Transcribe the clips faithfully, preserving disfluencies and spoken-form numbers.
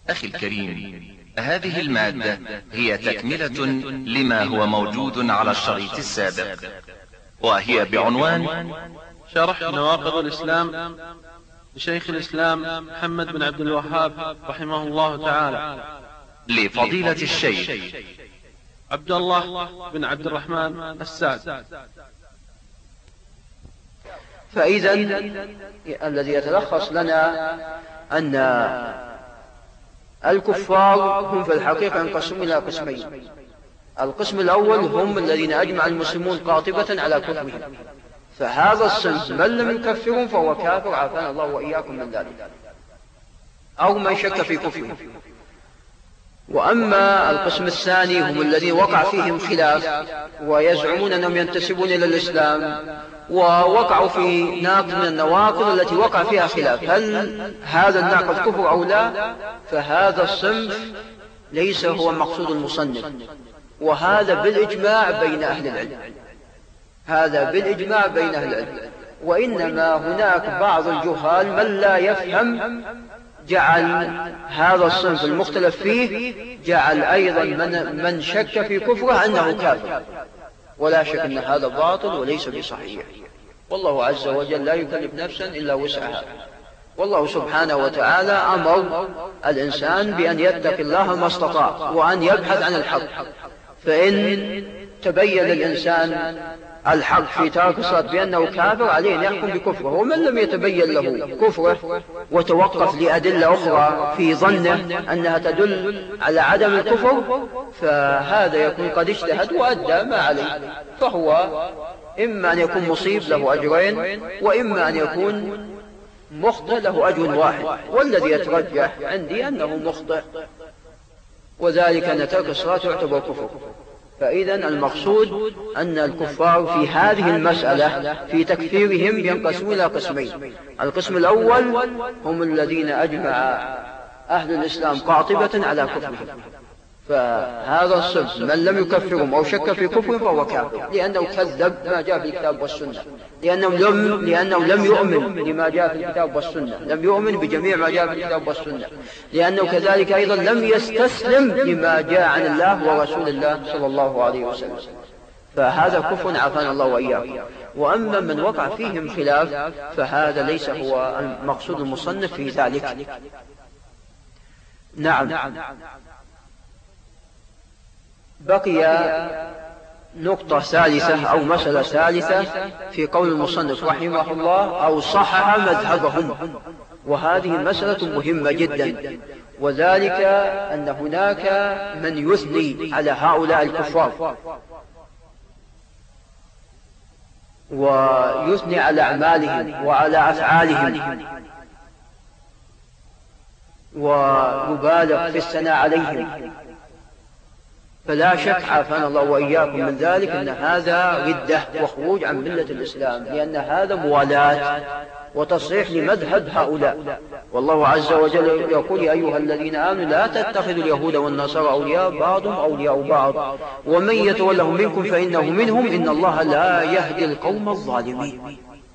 أخي الكريم، هذه المادة هي تكملة لما هو موجود على الشريط السابق، وهي بعنوان شرح نواقض الإسلام لشيخ الإسلام محمد بن عبد الوهاب رحمه الله تعالى، لفضيلة الشيخ عبد الله بن عبد الرحمن السعد. فإذا الذي يتلخص لنا أن الكفار هم في الحقيقة ينقسمون إلى قسمين. القسم الأول هم الذين أجمع المسلمون قاطبة على كفرهم، فهذا الصنف من لم يكفرهم فهو كافر، عافانا الله وإياكم من ذلك، أو من شك في كفرهم. وأما القسم الثاني هم الذين وقع فيهم خلاف ويزعمون أنهم ينتسبون إلى الإسلام، ووقعوا في ناقض من النواقض التي وقع فيها خلاف، هل هذا الناقض كفر أو لا؟ فهذا الصنف ليس هو مقصود المصنف، وهذا بالإجماع بين أهل العلم، هذا بالإجماع بين أهل العلم. وإنما هناك بعض الجهال من لا يفهم جعل هذا الصنف المختلف فيه، جعل أيضا من, من شك في كفره أنه كافر، ولا شك أن هذا باطل وليس بصحيح. والله عز وجل لا يكلف نفسا إلا وسعها، والله سبحانه وتعالى أمر الإنسان بأن يتقي الله ما استطاع وأن يبحث عن الحق، فإن تبين للإنسان الحق في ترك الصلاة بأنه كافر عليه أن يحكم بكفره، ومن لم يتبين له كفره وتوقف لأدلة أخرى في ظنه أنها تدل على عدم الكفر، فهذا يكون قد اجتهد وأدى ما عليه، فهو إما أن يكون مصيب له أجرين، وإما أن يكون مخطئ له أجر واحد، والذي يترجح عندي أنه مخطئ، وذلك أن ترك الصلاة يعتبر كفر. فإذا المقصود أن الكفار في هذه المسألة في تكفيرهم ينقسمون إلى قسمين. القسم الأول هم الذين أجمع أهل الإسلام قاطبة على كفرهم، فهذا الصنف من لم يكفرهم أو شك في كفرهم فهو كافر، لأنه كذب ما جاء في الكتاب والسنة، لأنه لم, لأنه لم يؤمن لما جاء في الكتاب والسنة، لم يؤمن بجميع ما جاء في الكتاب والسنة، لأنه كذلك أيضا لم يستسلم لما جاء عن الله ورسول الله صلى الله عليه وسلم، فهذا كفر عافانا الله وإياكم. وأما من وقع فيهم خلاف فهذا ليس هو المقصود المصنف في ذلك. نعم. بقي نقطة ثالثة أو مسألة ثالثة في قول المصنف رحمه الله أو صحح مذهبهم، وهذه مسألة مهمة جدا، وذلك أن هناك من يثني على هؤلاء الكفار ويثني على أعمالهم وعلى أفعالهم ويبالغ في الثناء عليهم، فلا شك عافانا الله وإياكم من ذلك أن هذا ردة وخروج عن ملة الإسلام، لأن هذا موالاة وتصريح لمذهب هؤلاء. والله عز وجل يقول يا أيها الذين آمنوا لا تتخذوا اليهود والنصارى أولياء بعضهم أولياء بعض ومن يتولهم منكم فإنه منهم إن الله لا يهدي القوم الظالمين.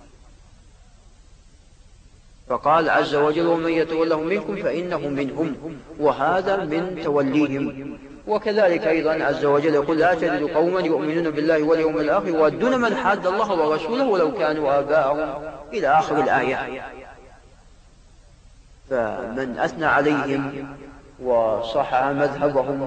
فقال عز وجل ومن يتولهم منكم فإنه منهم، وهذا من توليهم. وكذلك أيضا عز وجل يقول لا تجد قوما يؤمنون بالله واليوم الآخر يودون من حاد الله ورسوله ولو كانوا آباءهم إلى آخر الآية. فمن أثنى عليهم وصحح مذهبهم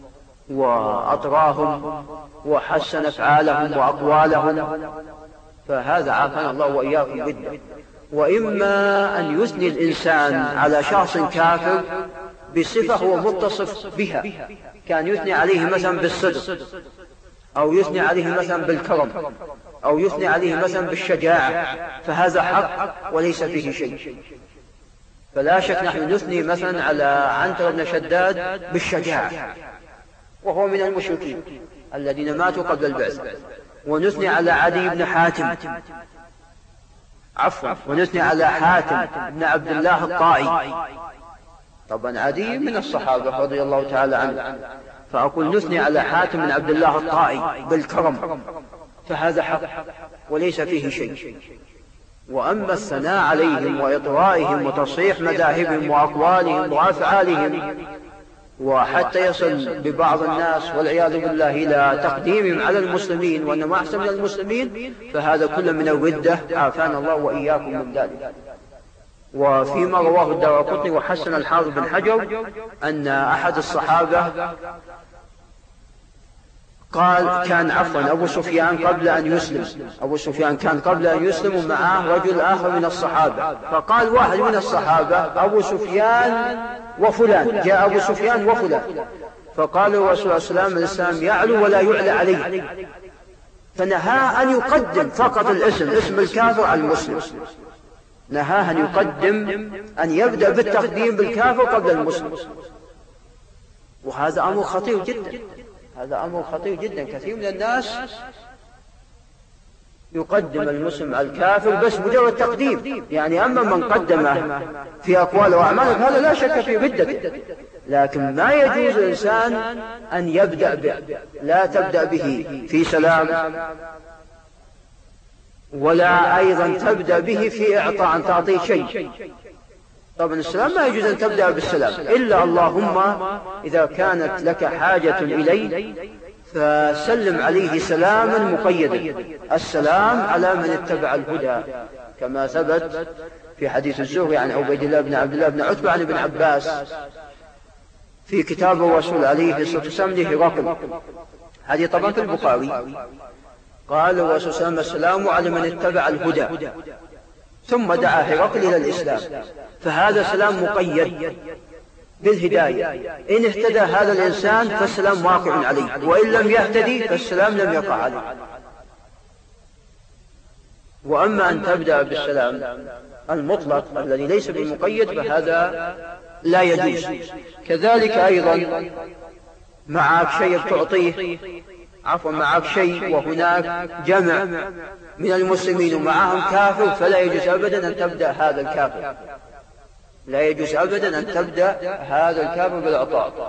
وأطراهم وحسن أفعالهم وأقوالهم فهذا عافانا الله وإياكم جدا. وإما أن يثني الإنسان على شخص كافر بصفة هو متصف بها، كان يثني عليه مثلا بالصدق، أو يثني عليه مثلا بالكرم، أو يثني عليه مثلا بالشجاعة، فهذا حق وليس فيه شيء. فلا شك نحن نثني مثلا على عنتر بن شداد بالشجاعة وهو من المشركين الذين ماتوا قبل البعث، ونثني على عدي بن حاتم عفوا ونثني على حاتم بن عبد الله الطائي، طبعا عدي من الصحابة رضي الله تعالى عنه، فأقول نثني على حاتم بن عبد الله الطائي بالكرم، فهذا حق وليس فيه شيء. وأما الثناء عليهم وإطرائهم وتصحيح مذاهبهم وأقوالهم وأفعالهم، وحتى يصل ببعض الناس والعياذ بالله إلى تقديمهم على المسلمين وأنهم أحسن من المسلمين، فهذا كله من الردة، عافانا الله وإياكم من ذلك. وفيما رواه الدارقطني وحسن الحافظ بن حجر أن أحد الصحابة قال كان عفوا أبو سفيان قبل أن يسلم أبو سفيان كان قبل أن يسلم ومعه رجل آخر من الصحابة، فقال واحد من الصحابة أبو سفيان وفلان، جاء أبو سفيان وفلان، فقال الرسول صلى الله عليه وسلم الإسلام يعلو ولا يعلى عليه، فنهى أن يقدم فقط الاسم اسم الكافر على المسلم، نهاه أن يقدم أن يبدأ بالتقديم بالكافر قبل المسلم، وهذا أمر خطير جدا، هذا أمر خطير جدا. كثير من الناس يقدم المسلم على الكافر بس مجرد تقديم، يعني أما من قدمه في أقواله وأعماله هذا لا شك في ردته، لكن ما يجوز الإنسان أن يبدأ به، لا تبدأ به في سلام، ولا أيضا تبدأ به في إعطاء أن تعطيه شيء. طبعا السلام ما يجوز أن تبدأ بالسلام إلا اللهم إذا كانت لك حاجة إليه فسلم عليه سلاما مقيدا، السلام على من اتبع الهدى، كما ثبت في حديث الزهري عن عبيد الله بن عبد الله بن عتبة عن ابن عباس في كتاب الرسول عليه الصلاة والسلام لهرقل، هذه طبعا في البخاري، قال الرسول صلى الله عليه وسلم السلام على من اتبع الهدى، ثم دعا هرقل إلى الإسلام، فهذا سلام مقيد بالهداية، إن اهتدى هذا الإنسان فالسلام واقع عليه، وإن لم يهتدي فالسلام لم يقع عليه. وأما أن تبدأ بالسلام المطلق الذي ليس بالمقيد فهذا لا يجوز. كذلك أيضا معك شيء بتعطيه، عفوا معك شيء وهناك جمع من المسلمين ومعهم كافر، فلا يجوز أبدا أن تبدأ هذا الكافر، لا يجوز أبدا أن تبدأ هذا الكافر بالعطاء.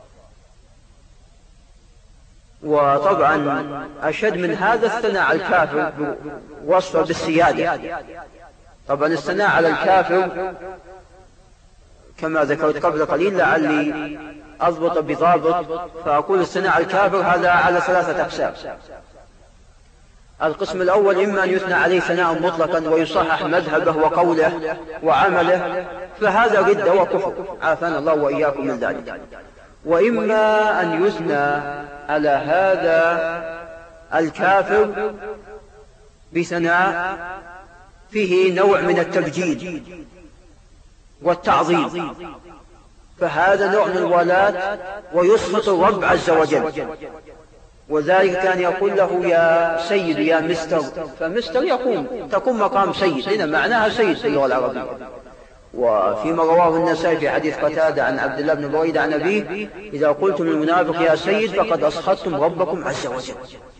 وطبعا أشد من هذا الثناء على الكافر وصفه بالسيادة. طبعا الثناء على الكافر كما ذكرت قبل قليل لعلي أضبط بضابط، فأقول الثناء على الكافر هذا على ثلاثة أقسام. القسم الأول إما أن يثنى عليه ثناء مطلقا ويصحح مذهبه وقوله وعمله، فهذا ردة وكفر، عافانا الله وإياكم من ذلك. وإما أن يثنى على هذا الكافر بثناء فيه نوع من التبجيل والتعظيم، فهذا نوع من الولاة ويسخط الرب عز وجل، وذلك كان يقول له يا سيد يا مستر، فمستر يقوم تقوم مقام سيد، هنا معناها سيد في اللغة العربية. وفيما رواه النسائي في حديث قتادة عن عبد الله بن بريدة عن أبيه إذا قلتم للمنافق يا سيد فقد أسخطتم ربكم عز وجل.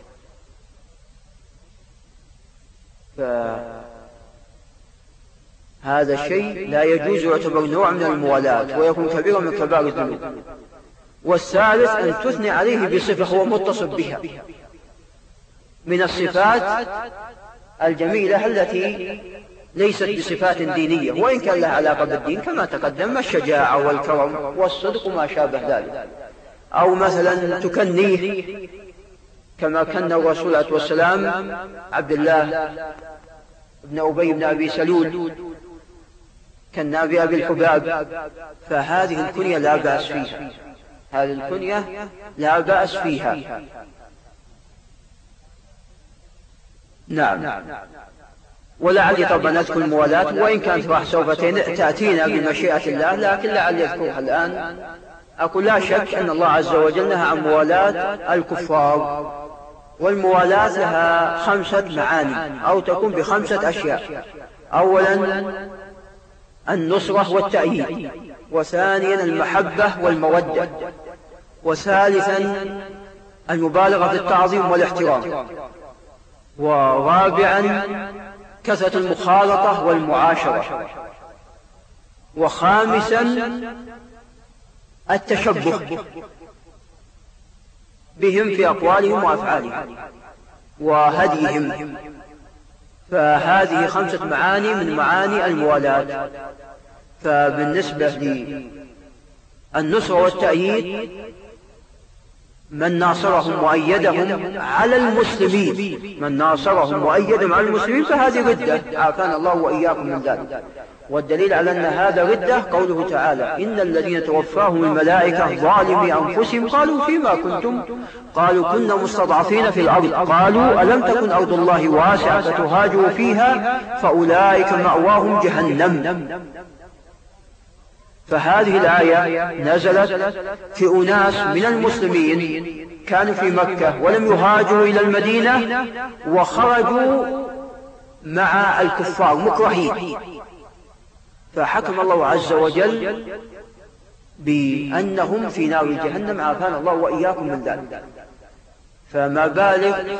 فهذا الشيء لا يجوز، يعتبر نوع من الموالاة ويكون كبيرا من كبار الذنوب. والثالث أن تثني عليه بصفة هو متصف بها من الصفات الجميلة التي ليست بصفات دينية، وإن كان لها علاقة بالدين كما تقدم، الشجاعة والكرم والصدق وما شابه ذلك. أو مثلا تكنيه كما كان الرسول عليه والسلام عبد الله بن أبي بن أبي سلول كان بأبي الحباب، فهذه الكنية لا بأس فيها، هذه الكنية لا بأس فيها. نعم. ولعلي طبعا أذكر الموالاة، وإن كانت راح سوف تأتينا بمشيئة الله، لكن لعلي أذكرها الآن. أقول لا شك أن الله عز وجل نهى عن موالاة الكفار، والموالاة لها خمسة معاني أو تكون بخمسة أشياء. أولا النصرة والتأييد، وثانيا المحبة والمودة، وثالثا المبالغة في التعظيم والاحترام، ورابعا كثرة المخالطة والمعاشرة، وخامسا التشبه بهم في أقوالهم وأفعالهم وهديهم. فهذه خمسة معاني من معاني الموالاة. فبالنسبة للنصر والتأييد، من ناصرهم وأيدهم على المسلمين، من ناصرهم وأيدهم على المسلمين فهذه ردة، عافانا الله وإياكم من ذلك. والدليل على أن هذا ردة قوله تعالى: إن الذين توفاهم الملائكة ظالمي أنفسهم قالوا فيما كنتم؟ قالوا كنا مستضعفين في الأرض قالوا ألم تكن أرض الله واسعة فتهاجروا فيها فأولئك مأواهم جهنم. فهذه الآية نزلت في أناس من المسلمين كانوا في مكة ولم يهاجروا إلى المدينة وخرجوا مع الكفار مكرهين، فحكم الله عز وجل بأنهم في نار جهنم، عافانا الله وإياكم من ذلك. فما بالك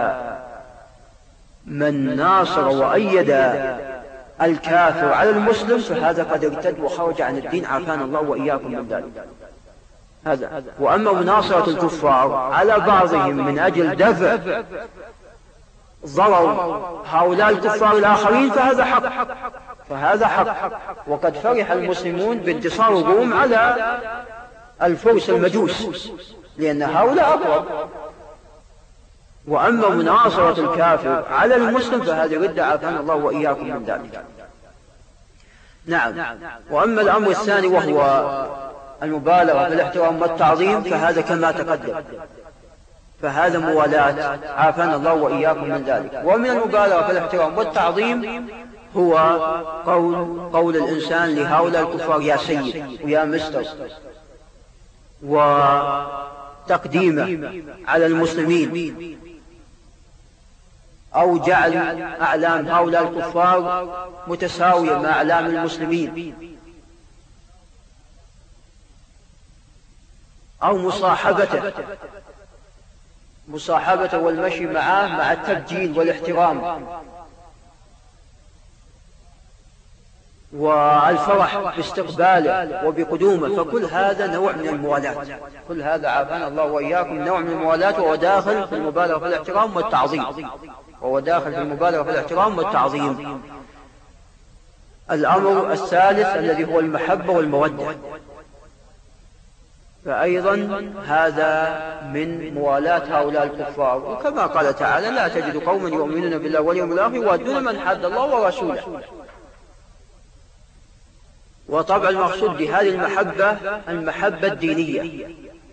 فمن ناصر وأيد الكافر على المسلم فهذا قد ارتد وخرج عن الدين، عافانا الله وإياكم من ذلك. هذا. وأما مناصرة الكفار على بعضهم من أجل دفع ضرر هؤلاء الكفار الآخرين فهذا حق، فهذا حق. وقد فرح المسلمون بانتصار الروم على الفرس المجوس لأن هؤلاء أقرب. وأما مناصرة الكافر على المسلم فهذه ردة، عافانا الله وإياكم من ذلك. نعم. وأما الأمر الثاني وهو المبالغة في الاحترام والتعظيم فهذا كما تقدم، فهذا موالاة، عافانا الله وإياكم من ذلك. ومن المبالغة في الاحترام والتعظيم هو قول, قول الإنسان لهؤلاء الكفار يا سيد ويا مستر، وتقديمه على المسلمين، أو جعل أعلام هؤلاء الكفار متساوية مع أعلام المسلمين، أو مصاحبته مصاحبته والمشي معه مع التبجيل والاحترام والفرح باستقباله وبقدومه، فكل هذا نوع من الموالاة. كل هذا عافانا الله وإياكم نوع من الموالاة، وهو داخل في المبالغة في الاحترام والتعظيم وهو داخل في المبالغة في الاحترام والتعظيم. الأمر الثالث الذي هو المحبة والمودة، فأيضا هذا من موالاة هؤلاء الكفار. وكما قال تعالى: لا تجد قوما يؤمنون بالله واليوم الآخر يوادون من حاد الله ورسوله. وطبعا المقصود بهذه المحبة المحبة الدينية،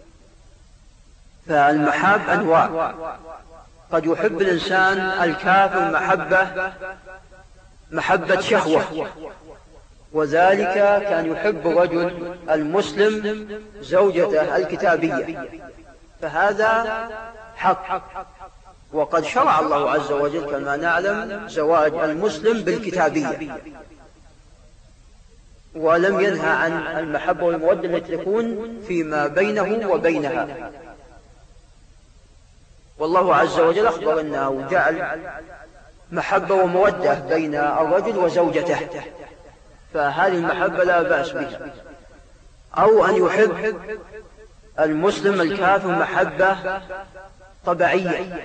فالمحاب أنواع، قد يحب الإنسان الكافر محبة محبة شهوة، وذلك كان يحب رجل المسلم زوجته الكتابية، فهذا حق. وقد شرع الله عز وجل كما نعلم زواج المسلم بالكتابية، ولم ينهى عن المحبة والمودة التي تكون فيما بينه وبينها. والله عز وجل أخبر أنه جعل محبة ومودة بين الرجل وزوجته، فهذه المحبة لا بأس بها. أو أن يحب المسلم الكافر محبة طبيعية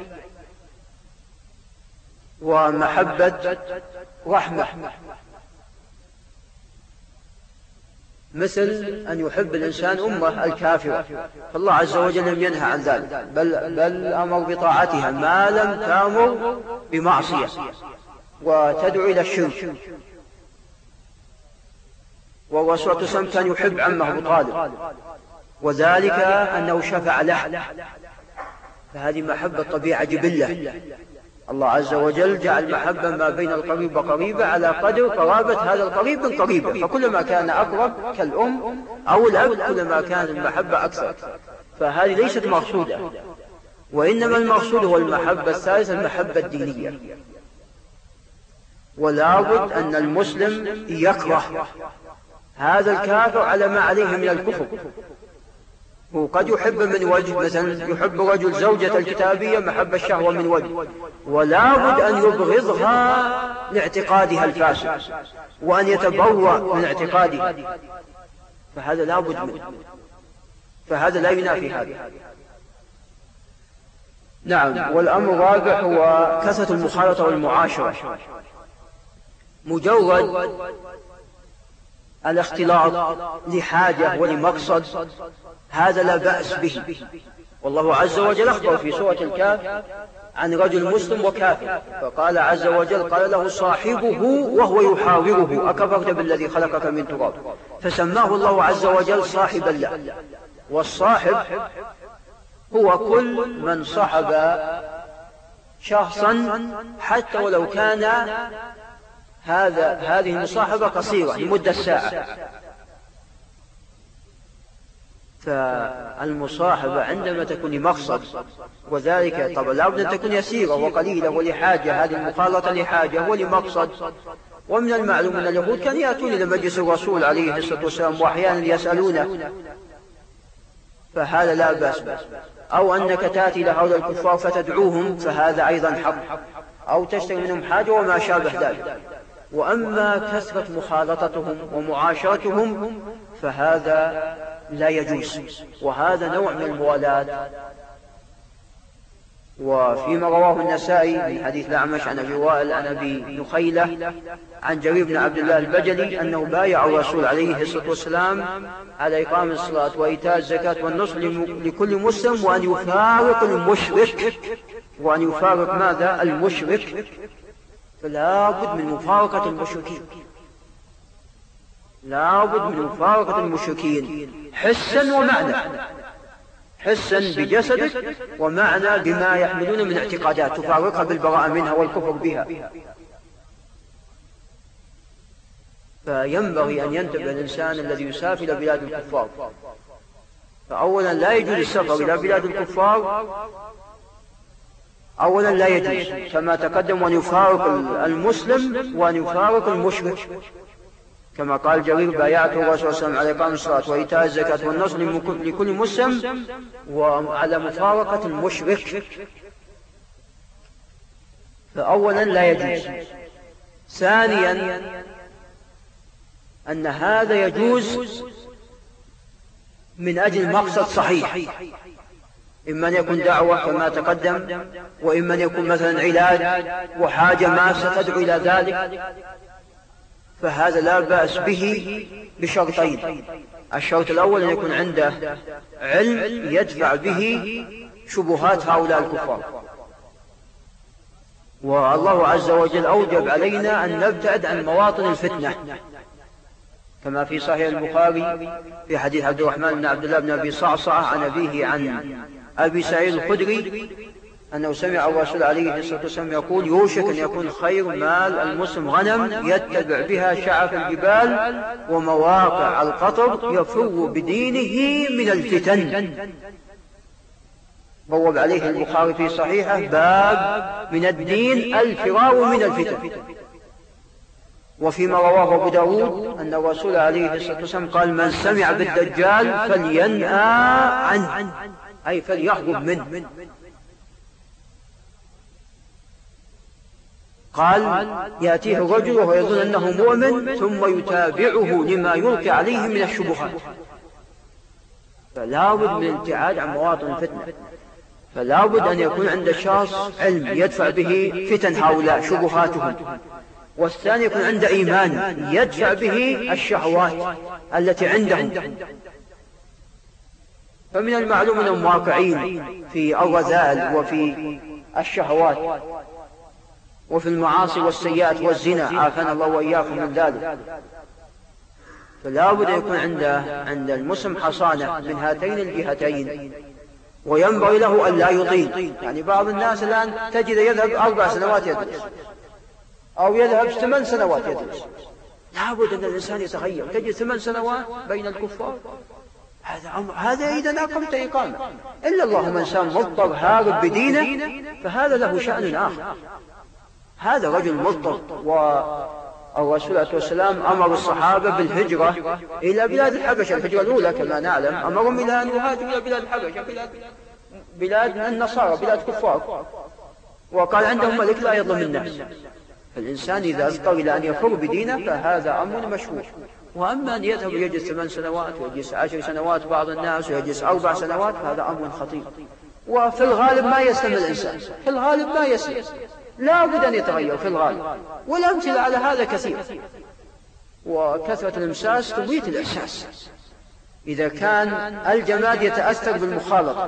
ومحبة رحمة، مثل أن يحب الإنسان أمه الكافرة، فالله عز وجل لم ينهى عن ذلك، بل, بل أمر بطاعتها ما لم تأمر بمعصية وتدعو إلى الشرك. والرسول صلى الله عليه وسلم كان يحب عمه أبو طالب، وذلك أنه شفع له، فهذه محبة طبيعة جبلة. الله عز وجل جعل محبة ما بين القريب وقريبة على قدر قرابة هذا القريب من قريبه، فكلما كان أقرب كالأم أو الأب كلما كانت المحبة أكثر. فهذه ليست مقصودة، وإنما المقصود هو المحبة الثالثة المحبة الدينية. ولا بد أن المسلم يكره هذا الكافر على ما عليه من الكفر. هو قد يحب من وجه، مثلا يحب رجل زوجة الكتابية محبة الشهوة من وجه، ولا بد أن يبغضها لاعتقادها الفاسد وأن يتبرأ من اعتقادها، فهذا لا بد منه، فهذا لا ينافي هذا. نعم. والأمر الرابع هو كثرة المخالطة والمعاشرة. مجرد الاختلاط لحاجة ولمقصد هذا لا بأس به. والله عز وجل أخبر في سورة الكهف عن رجل مسلم وكافر، فقال عز وجل قال له صاحبه وهو يحاوره أكفرت بالذي خلقك من تراب، فسماه الله عز وجل صاحبا له. والصاحب هو كل من صحب شخصا حتى ولو كان هذا هذه المصاحبة قصيرة لمدة ساعة. فالمصاحبة عندما تكون لمقصد، وذلك طبعا لا بد أن تكون يسيرة وقليلة ولحاجة، هذه المخالطة لحاجة ولمقصد. ومن المعلوم أن اليهود كانوا يأتون إلى مجلس الرسول عليه الصلاة والسلام وأحيانا يسألونه، فهذا لا بأس به. أو أنك تأتي إلى هؤلاء الكفار فتدعوهم، فهذا أيضا حق، أو تشتري منهم حاجة وما شابه ذلك. وأما كثرة مخالطتهم ومعاشرتهم فهذا لا يجوز، وهذا نوع من الموالاة. وفيما رواه النسائي من حديث الأعمش عن أبي وائل عن أبي نخيلة عن جرير بن عبد الله البجلي أنه بايع الرسول عليه الصلاة والسلام على إقام الصلاة وإيتاء الزكاة والنصح لكل مسلم، وأن يفارق المشرك، وأن يفارق ماذا؟ المشرك. فلا بد من مفارقة المشركين، لا بد من مفارقة المشركين حسا ومعنى، حسا بجسدك ومعنى بما يحملون من اعتقادات تفارقها بالبراءة منها والكفر بها. فينبغي أن ينتبه الإنسان الذي يسافر إلى بلاد الكفار. فأولا لا يجوز السفر إلى بلاد الكفار، أولا لا يجوز كما تقدم أن يفارق المسلم وأن يفارق المشرك، كما قال جرير بايعته الرسول صلى الله عليه وسلم على إقام الصلاة وإيتاء الزكاة والنصر لكل مسلم وعلى مفارقة المشرك. فأولا لا يجوز. ثانيا أن هذا يجوز من أجل مقصد صحيح، إما أن يكون دعوة كما تقدم، وإما أن يكون مثلا علاج وحاجة ما ستدعو إلى ذلك، فهذا لا بأس به بشرطين. الشرط الأول أن يكون عنده علم يدفع به شبهات هؤلاء الكفار. والله عز وجل أوجب علينا أن نبتعد عن مواطن الفتنة، كما في صحيح البخاري في حديث عبد الرحمن بن عبد الله بن أبي صعصعة عن أبيه عن أبي سعيد الخدري أنه سمع الرسول عليه الصلاة والسلام يقول يوشك أن يكون خير مال المسلم غنم يتبع بها شعف الجبال ومواقع القطر يفر بدينه من الفتن. بوب عليه البخاري في صحيحه باب من الدين الفرار من الفتن. وفيما رواه أبو داود أن الرسول عليه الصلاة والسلام قال من سمع بالدجال فلينأى عنه، أي فليحجب منه. قال يأتيه الرجل وهو يظن أنه مؤمن ثم يتابعه لما يلقي عليه من الشبهات. فلا بد من الابتعاد عن مواطن الفتنة، فلا بد أن يكون عند الشخص علم يدفع به فتن هؤلاء شبهاتهم. والثاني يكون عنده إيمان يدفع به الشهوات التي عندهم. فمن المعلوم أنهم واقعين في الرذائل وفي الشهوات وفي المعاصي والسيئات والزنا، عافانا الله وإياكم من ذلك. فلا بد أن يكون عنده عند المسلم حصانة من هاتين الجهتين، وينبغي له أن لا يطيل. يعني بعض الناس الآن تجد يذهب أربع سنوات يدرس أو يذهب ثمان سنوات يدرس. لا بد أن الإنسان يتغير. تجد ثمان سنوات بين الكفار، هذا هذا إذا أقمت إقامة. إلا اللهم إنسان مضطر هارب بدينه فهذا له شأن آخر. هذا رجل مضطر. والرسول عليه والسلام أمر الصحابة بالهجرة إلى بلاد الحبشة، الهجرة الأولى كما نعلم، أمرهم إلى أن يهاجروا إلى بلاد الحبشة، بلاد, بلاد النصارى، بلاد كفار. وقال عندهم ملك لا يظلم الناس. فالإنسان إذا اضطر إلى أن يفر بدينه فهذا أمر مشروع. وأما أن يذهب يجلس ثمان سنوات ويجلس عشر سنوات بعض الناس ويجلس أربع سنوات فهذا أمر خطير. وفي الغالب ما يسلم الإنسان، في الغالب ما يسلم، لا بد أن يتغير في الغالب، والأمثلة على هذا كثير. وكثرة الإمساس تميت الإحساس إذا كان الجماد يتأثر بالمخالطة،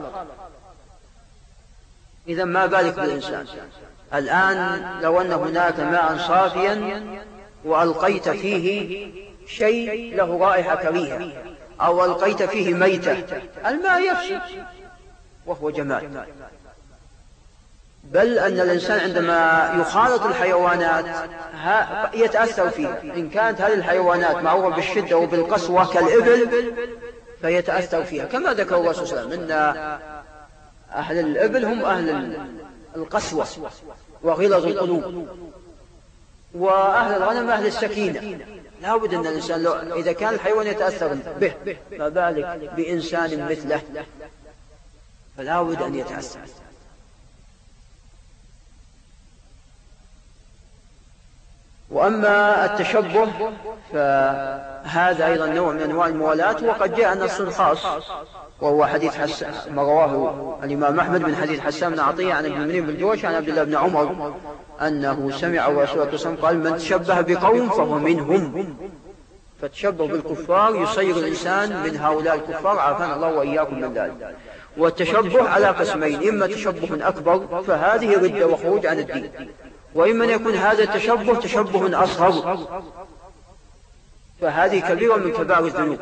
إذا ما بالك بالإنسان. الآن لو أن هناك ماء صافيا وألقيت فيه شيء له رائحة كريهة أو ألقيت فيه ميتة، الماء يفسد وهو جماد. بل أن الإنسان عندما يخالط الحيوانات يتأثر فيها، إن كانت هذه الحيوانات معروفة بالشدة وبالقسوة كالإبل فيتأثر فيها، كما ذكر الرسول صلى الله عليه وسلم أن أهل الإبل هم أهل القسوة وغلظ القلوب، وأهل الغنم أهل السكينة. لا بد أن الإنسان لو إذا كان الحيوان يتأثر به، ما بالك بإنسان مثله، فلا بد أن يتأثر. وأما التشبه فهذا أيضا نوع من أنواع الموالاة، وقد جاء نص خاص وهو حديث حسان ما رواه الإمام أحمد من حديث حسان بن عطية عن ابن منير بن جوش عن عبد الله بن عمر أنه سمع الرسول صلى الله عليه وسلم قال: من تشبه بقوم فهو منهم. فالتشبه بالكفار يصير الإنسان من هؤلاء الكفار، عافانا الله وإياكم من ذلك. والتشبه على قسمين: إما تشبه أكبر فهذه ردة وخروج عن الدين، وإما أن يكون هذا التشبه تشبه أصغر فهذه كبيرة من كبائر الذنوب.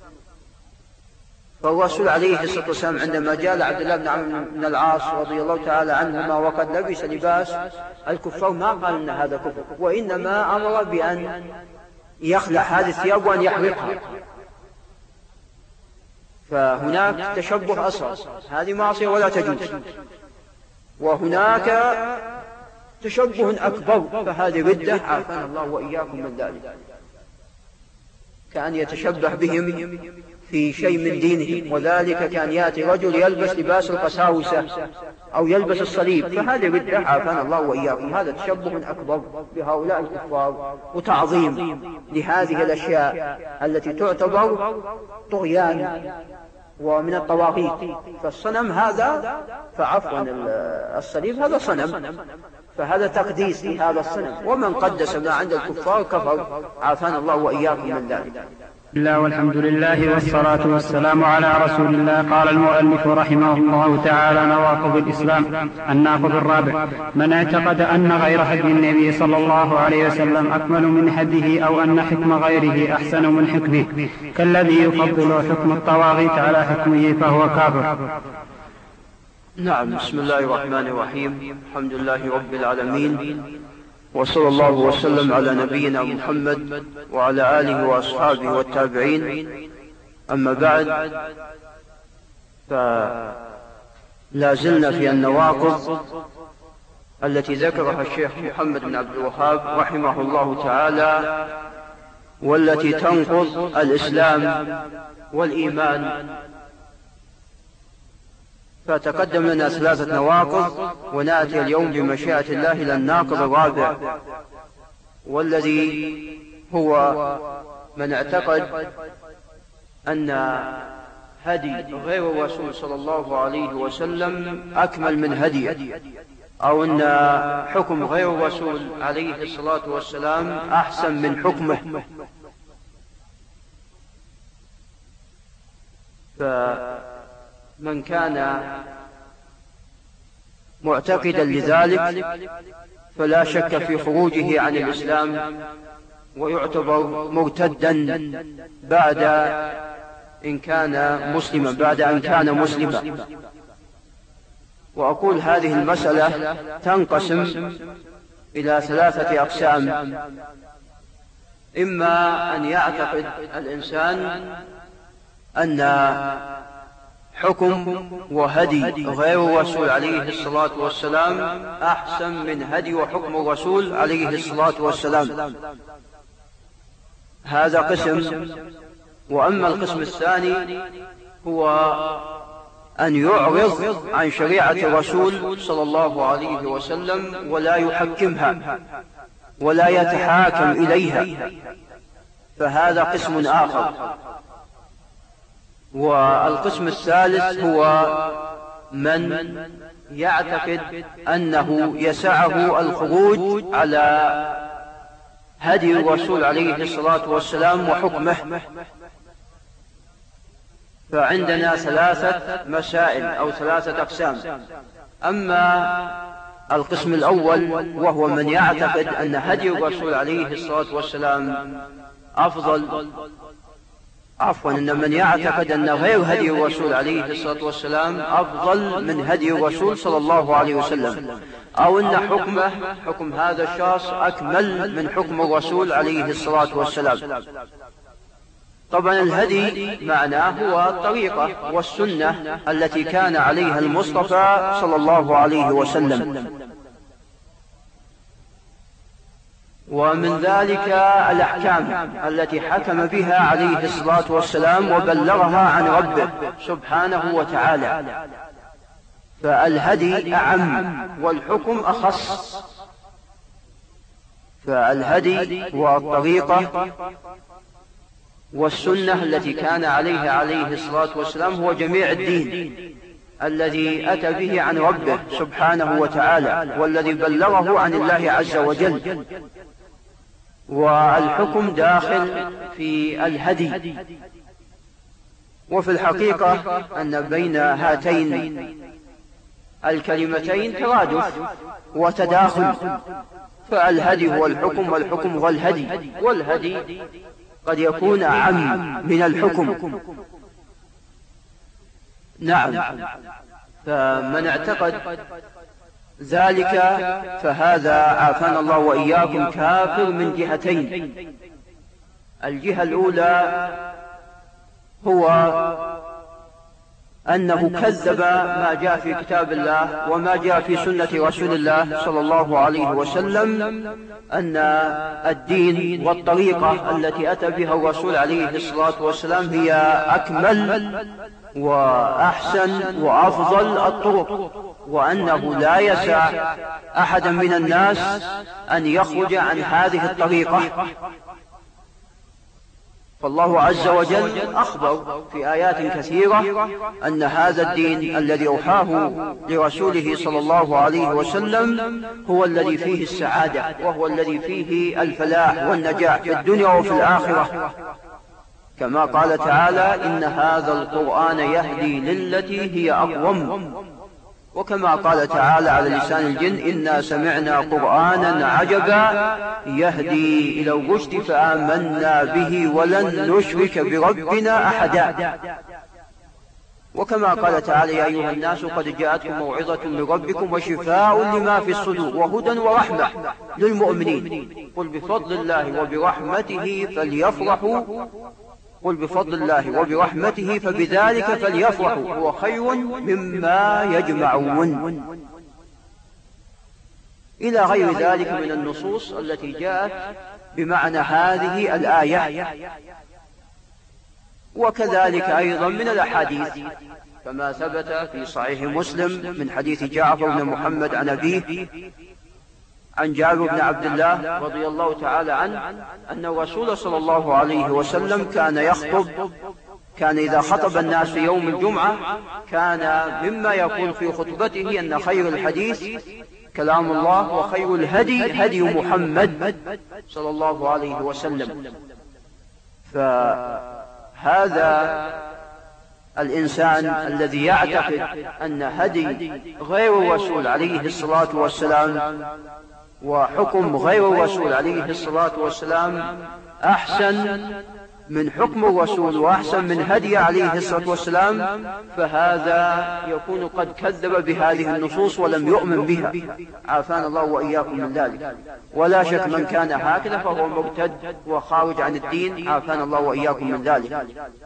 فالرسول عليه الصلاة والسلام عندما جاء لعبد الله بن عمرو بن العاص رضي الله تعالى عنهما وقد لبس لباس الكفار ما قال إن هذا كفر، وإنما أمر بأن يخلع هذه الثياب وأن يحرقها. فهناك تشبه أصغر، هذه معصية ولا تجوز. وهناك تشبه أكبر فهذه ردة، عافانا الله وإياكم من ذلك، كأن يتشبه بهم في شيء من دينهم. وذلك كان يأتي رجل يلبس لباس القساوسة أو يلبس الصليب، فهذه ردة، عافانا الله وإياكم. هذا تشبه أكبر بهؤلاء الكفار وتعظيم لهذه الأشياء التي تعتبر طغيان ومن الطواغيت. فالصنم هذا، فعفوا الصليب هذا صنم، فهذا تقديس لهذا الصنم، ومن قدس ما عند الكفار كفر، عافانا الله وإياكم من ذلك. بسم الله والحمد لله والصلاة والسلام على رسول الله. قال المؤلف رحمه الله تعالى: نواقض الإسلام. الناقض الرابع: من اعتقد أن غير هدي النبي صلى الله عليه وسلم أكمل من هديه، أو أن حكم غيره أحسن من حكمه، كالذي يفضل حكم الطواغيت على حكمه، فهو كافر. نعم. بسم الله الرحمن الرحيم. الحمد لله رب العالمين، وصلى الله وسلم على نبينا محمد وعلى آله وأصحابه والتابعين. أما بعد، فلا زلنا في النواقض التي ذكرها الشيخ محمد بن عبد الوهاب رحمه الله تعالى، والتي تنقض الإسلام والإيمان. فتقدم لنا ثلاثة نواقض، ونأتي اليوم بمشيئة الله إلى الناقض الرابع، والذي هو من اعتقد أن هدي غير الرسول صلى الله عليه وسلم أكمل من هديه، أو أن حكم غير الرسول عليه الصلاة والسلام أحسن من حكمه. فمن كان معتقدا لذلك فلا شك في خروجه عن الإسلام، ويعتبر مرتدا بعد إن كان مسلما بعد أن كان مسلما. وأقول هذه المسألة تنقسم إلى ثلاثة أقسام: إما أن يعتقد الإنسان أن حكم وهدي غير الرسول عليه الصلاة والسلام أحسن من هدي وحكم الرسول عليه الصلاة والسلام، هذا قسم. وأما القسم الثاني هو أن يعرض عن شريعة الرسول صلى الله عليه وسلم ولا يحكمها ولا يتحاكم إليها، فهذا قسم آخر. والقسم الثالث هو من يعتقد أنه يسعه الخروج على هدي الرسول عليه الصلاة والسلام وحكمه. فعندنا ثلاثة مسائل أو ثلاثة أقسام. أما القسم الأول وهو من يعتقد أن هدي الرسول عليه الصلاة والسلام أفضل، عفوا أن من يعتقد أن غير هدي الرسول عليه الصلاة والسلام أفضل من هدي الرسول صلى الله عليه وسلم، أو أن حكمه حكم هذا الشخص أكمل من حكم الرسول عليه الصلاة والسلام. طبعا الهدي معناه هو الطريقة والسنة التي كان عليها المصطفى صلى الله عليه وسلم، ومن ذلك الأحكام التي حكم بها عليه الصلاة والسلام وبلغها عن ربه سبحانه وتعالى. فالهدي أعم والحكم أخص. فالهدي والطريقة والسنة التي كان عليها عليه الصلاة والسلام هو جميع الدين الذي أتى به عن ربه سبحانه وتعالى والذي بلغه عن الله عز وجل. والحكم داخل في الهدي. وفي الحقيقة أن بين هاتين الكلمتين ترادف وتداخل، فالهدي هو الحكم والحكم هو الهدي، والهدي قد يكون أعم من الحكم. نعم، فمن اعتقد ذلك فهذا عافانا الله وإياكم كافر من جهتين. الجهة الأولى هو أنه كذب ما جاء في كتاب الله وما جاء في سنة رسول الله صلى الله عليه وسلم، أن الدين والطريقة التي أتى بها الرسول عليه الصلاة والسلام هي أكمل وأحسن وأفضل الطرق، وأنه لا يسع أحدا من الناس أن يخرج عن هذه الطريقة. فالله عز وجل أخبر في آيات كثيرة أن هذا الدين الذي أوحاه لرسوله صلى الله عليه وسلم هو الذي فيه السعادة، وهو الذي فيه الفلاح والنجاح في الدنيا وفي الآخرة، كما قال تعالى: إن هذا القرآن يهدي للتي هي أقوم. وكما قال تعالى على لسان الجن: إنا سمعنا قرآنا عجبا يهدي إلى الرشد فآمنا به ولن نشرك بربنا أحدا. وكما قال تعالى: يا أيها الناس قد جاءتكم موعظة من ربكم وشفاء لما في الصدور وهدى ورحمة للمؤمنين قل بفضل الله وبرحمته فليفرحوا قل بفضل الله وبرحمته فبذلك فليفرحوا هو خير مما يجمعون، إلى غير ذلك من النصوص التي جاءت بمعنى هذه الآية. وكذلك أيضا من الأحاديث كما ثبت في صحيح مسلم من حديث جعفر بن محمد عن أبيه عن جابر بن عبد الله رضي الله تعالى عنه أن الرسول صلى الله عليه وسلم كان يخطب، كان إذا خطب الناس في يوم الجمعة كان مما يقول في خطبته أن خير الحديث كلام الله وخير الهدي هدي محمد صلى الله عليه وسلم. فهذا الإنسان الذي يعتقد أن هدي غير الرسول عليه الصلاة والسلام وحكم غير الرسول عليه الصلاة والسلام أحسن من حكم الرسول وأحسن من هدي عليه الصلاة والسلام، فهذا يكون قد كذب بهذه النصوص ولم يؤمن بها، عافانا الله وإياكم من ذلك. ولا شك من كان هكذا فهو مرتد وخارج عن الدين، عافانا الله وإياكم من ذلك.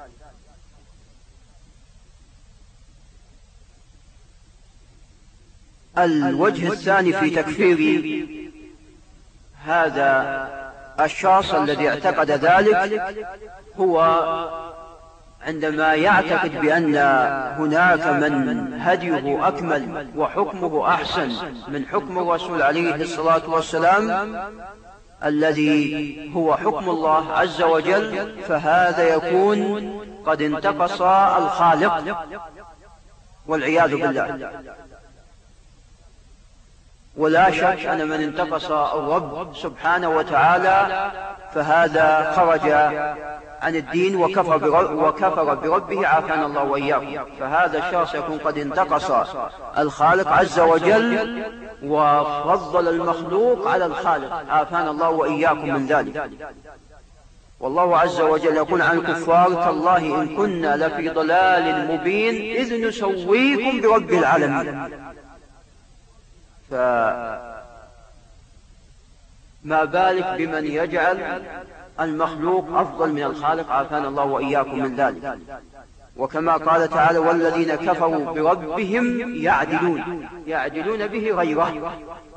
الوجه الثاني في تكفير هذا الشخص الذي اعتقد ذلك هو عندما يعتقد بأن هناك من هديه أكمل وحكمه أحسن من حكم الرسول عليه الصلاة والسلام الذي هو حكم الله عز وجل، فهذا يكون قد انتقص الخالق. والعياذ بالله. ولا شك أن من انتقص الرب سبحانه وتعالى فهذا خرج عن الدين وكفر برب وكفر بربه عافانا الله وإياكم. فهذا الشخص يكون قد انتقص الخالق عز وجل وفضل المخلوق على الخالق عافانا الله وإياكم من ذلك. والله عز وجل يقول عن الكفار: تالله إن كنا لفي ضلال مبين إذ نسويكم برب العالمين. فما بالك بمن يجعل المخلوق أفضل من الخالق عافانا الله وإياكم من ذلك. وكما قال تعالى: والذين كفروا بربهم يعدلون يعدلون به غيره.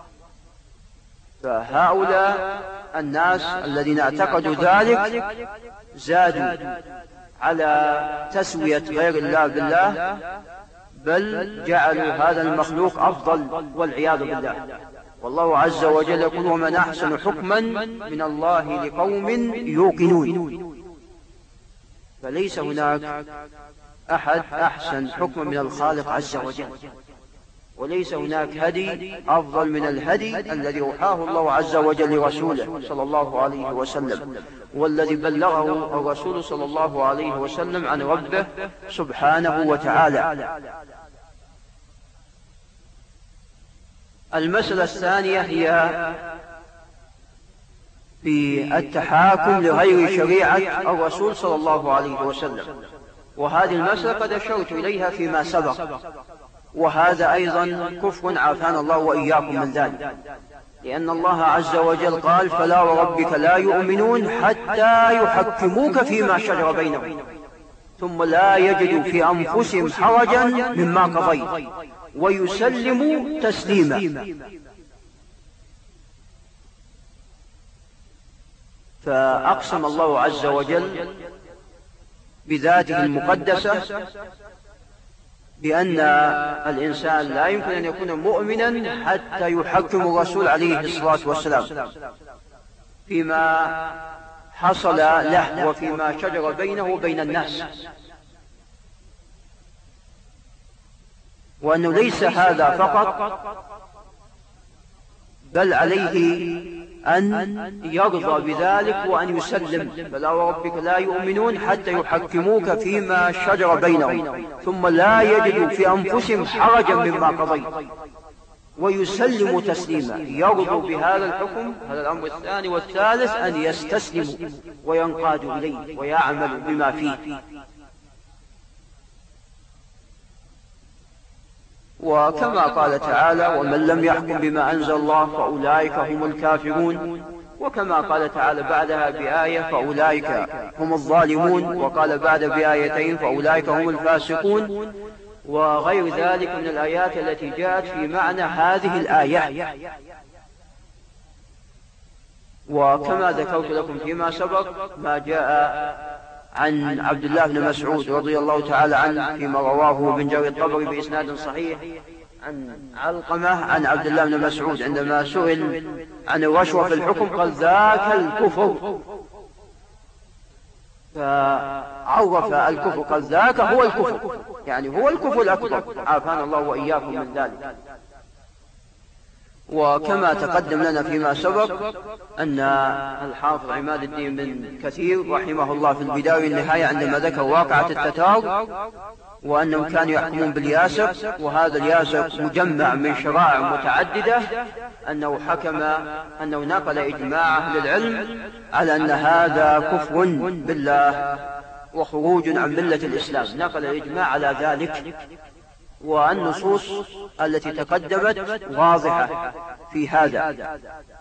فهؤلاء الناس الذين اعتقدوا ذلك زادوا على تسوية غير الله بالله، بل جعلوا هذا المخلوق أفضل والعياذ بالله. والله عز وجل يقول: ومن أحسن حكما من الله لقوم يوقنون. فليس هناك أحد أحسن حكما من الخالق عز وجل، وليس هناك هدي أفضل من الهدي الذي أوحاه الله عز وجل لرسوله صلى الله عليه وسلم، والذي بلغه الرسول صلى الله عليه وسلم عن ربه سبحانه وتعالى. المسألة الثانية هي في التحاكم لغير شريعة الرسول صلى الله عليه وسلم، وهذه المسألة قد أشرت إليها فيما سبق، وهذا أيضا كفر عافانا الله وإياكم من ذلك، لأن الله عز وجل قال: فلا وربك لا يؤمنون حتى يحكموك فيما شجر بينهم ثم لا يجدوا في أنفسهم حرجا مما قضيت ويسلموا تسليما. فأقسم الله عز وجل بذاته المقدسة بأن الإنسان لا يمكن أن يكون مؤمنا حتى يحكم الرسول عليه الصلاة والسلام فيما حصل له وفيما شجر بينه وبين الناس، وأنه ليس هذا فقط، بل عليه أن يرضى بذلك وأن يسلم. فلا وربك لا يؤمنون حتى يحكموك فيما شجر بينهم ثم لا يجدوا في أنفسهم حرجا مما قضيت ويسلموا تسليما. يرضوا بهذا الحكم، هذا الأمر الثاني. والثالث أن يستسلموا وينقادوا إليه ويعملوا بما فيه. وكما قال تعالى: ومن لم يحكم بما أنزل الله فأولئك هم الكافرون. وكما قال تعالى بعدها بآية: فأولئك هم الظالمون. وقال بعد بآيتين: فأولئك هم الفاسقون. وغير ذلك من الآيات التي جاءت في معنى هذه الآية. وكما ذكرت لكم فيما سبق ما جاء عن عبد الله بن مسعود رضي الله تعالى عنه فيما رواه ابن جرير الطبري بإسناد صحيح عن علقمة عن عبد الله بن مسعود عندما سئل عن الرشوة في الحكم قال: ذاك الكفر. فعرف الكفر، قال: ذاك هو الكفر، يعني هو الكفر الأكبر عافانا الله وإياكم من ذلك. وكما تقدم لنا فيما سبق أن الحافظ عماد الدين بن كثير رحمه الله في البداية والنهاية عندما ذكر واقعة التتار وأنهم كانوا يحكمون بالياسق، وهذا الياسق مجمع من شرائع متعددة، أنه حكم أنه نقل إجماع أهل العلم على أن هذا كفر بالله وخروج عن ملة الإسلام، نقل الإجماع على ذلك. والنصوص التي تقدمت واضحة في هذا.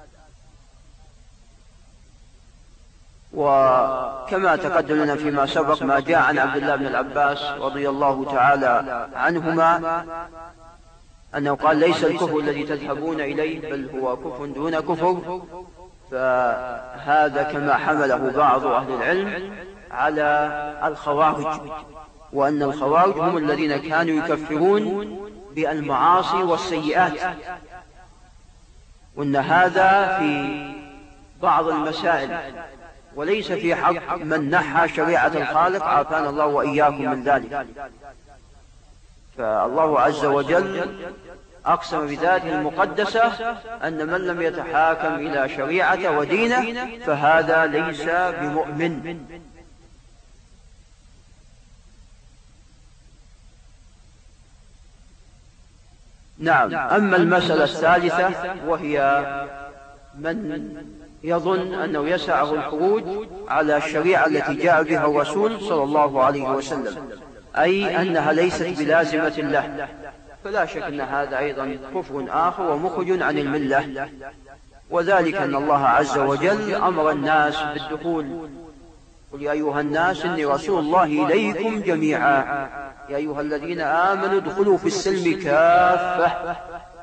وكما تقدم لنا فيما سبق ما جاء عن عبد الله بن العباس رضي الله تعالى عنهما أنه قال: ليس الكفر الذي تذهبون إليه بل هو كفر دون كفر. فهذا كما حمله بعض أهل العلم على الخوارج، وأن الخوارج هم الذين كانوا يكفرون بالمعاصي والسيئات، وأن هذا في بعض المسائل وليس في حق من نحى شريعة الخالق عافانا الله وإياكم من ذلك. فالله عز وجل أقسم بذاته المقدسة أن من لم يتحاكم إلى شريعة ودينه فهذا ليس بمؤمن. نعم. أما المسألة الثالثة وهي من يظن أنه يسعه الخروج على الشريعة التي جاء بها الرسول صلى الله عليه وسلم، أي أنها ليست بلازمة له، فلا شك أن هذا أيضا كفر آخر ومخرج عن الملة، وذلك أن الله عز وجل أمر الناس بالدخول: قل يا أيها الناس إني رسول الله إليكم جميعا يا أيها الذين آمنوا ادخلوا في السلم كافة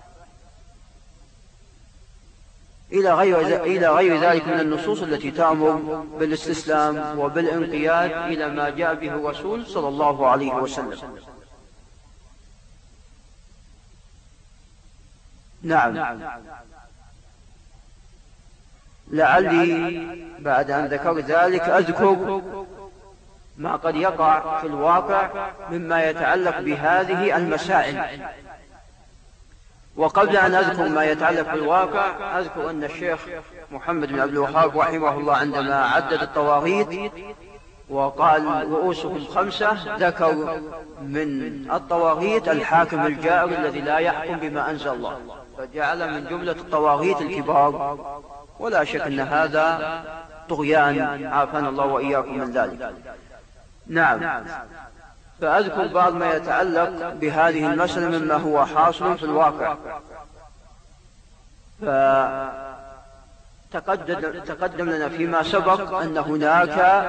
إلى غير إلى غير ذلك من النصوص التي تأمر بالاستسلام وبالانقياد إلى ما جاء به الرسول صلى الله عليه وسلم. نعم. لعلي بعد أن ذكر ذلك أذكر ما قد يقع في الواقع مما يتعلق بهذه المسائل. وقبل أن أذكر ما يتعلق بالواقع أذكر أن الشيخ محمد بن عبد الوهاب رحمه الله عندما عدد الطواغيت وقال رؤوسهم خمسة ذكر من الطواغيت الحاكم الجائر الذي لا يحكم بما أنزل الله، فجعل من جملة الطواغيت الكبار، ولا شك أن هذا طغيان عافانا الله وإياكم من ذلك. نعم. فأذكر بعض ما يتعلق بهذه المسألة مما هو حاصل في الواقع. فتقدم لنا فيما سبق أن هناك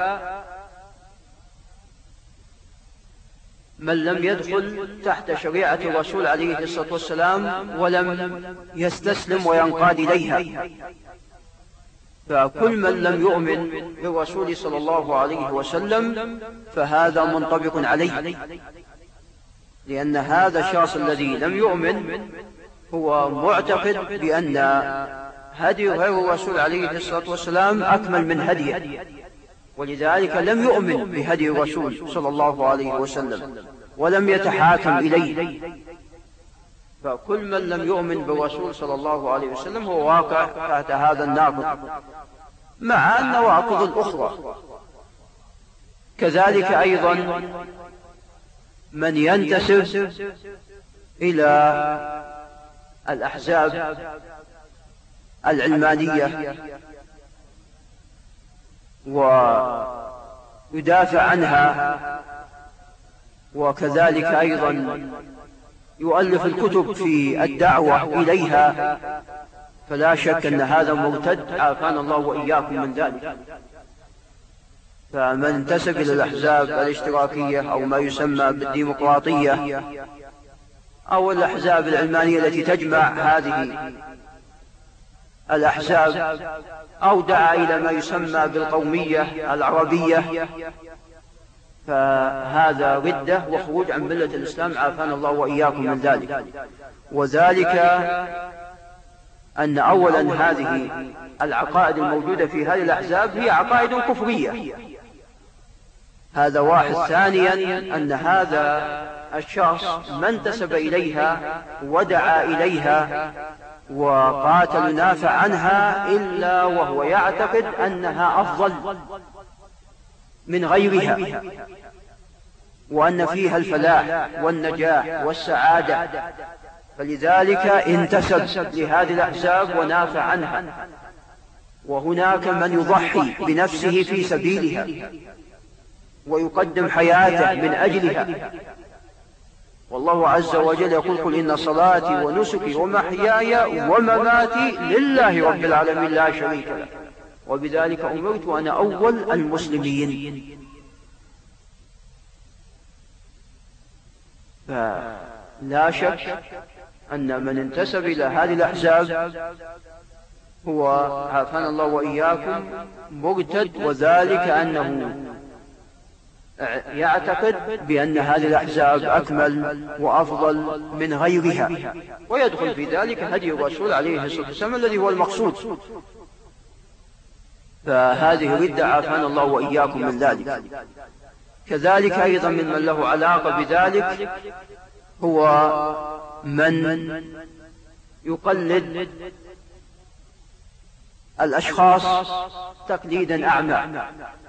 من لم يدخل تحت شريعة الرسول عليه الصلاة والسلام ولم يستسلم وينقاد إليها، فكل من لم يؤمن بالرسول صلى الله عليه وسلم فهذا منطبق عليه، لأن هذا الشخص الذي لم يؤمن هو معتقد بأن هدي غير الرسول عليه الصلاة والسلام أكمل من هديه، ولذلك لم يؤمن بهدي الرسول صلى الله عليه وسلم ولم يتحاكم إليه. فكل من لم يؤمن بالرسول صلى الله عليه وسلم هو واقع تحت هذا الناقض، مع النواقض الأخرى. كذلك أيضا من ينتسب إلى الأحزاب العلمانية ويدافع عنها، وكذلك أيضا يؤلف الكتب في الدعوة إليها، فلا شك أن هذا مرتد عافانا الله وإياكم من ذلك. فمن انتسب إلى الأحزاب الاشتراكية أو ما يسمى بالديمقراطية أو الأحزاب العلمانية التي تجمع هذه الأحزاب، أو دعا إلى ما يسمى بالقومية العربية، فهذا ردة وخروج عن ملة الإسلام عافانا الله وإياكم من ذلك. وذلك أن أولا هذه العقائد الموجودة في هذه الأحزاب هي عقائد كفرية، هذا واحد. ثانيا أن هذا الشخص ما انتسب إليها ودعا إليها وقاتل ينافع عنها إلا وهو يعتقد أنها أفضل من غيرها، وأن فيها الفلاح والنجاح والسعادة، فلذلك انتسب لهذه الأحزاب ونافع عنها. وهناك من يضحي بنفسه في سبيلها ويقدم حياته من أجلها، والله عز وجل يقول: قل إن صلاتي ونسكي ومحياي ومماتي لله رب العالمين لا شريك له وبذلك أمرت وأنا أول المسلمين. فلا شك أن من انتسب إلى هذه الأحزاب هو عافانا الله وإياكم مرتد، وذلك أنه يعتقد بأن هذه الأحزاب أكمل وأفضل من غيرها، ويدخل في ذلك هدي الرسول عليه الصلاة والسلام الذي هو المقصود. فهذه ردة عافانا الله وإياكم من ذلك. كذلك أيضا من من له علاقة بذلك هو من يقلد الأشخاص تقليدا أعمى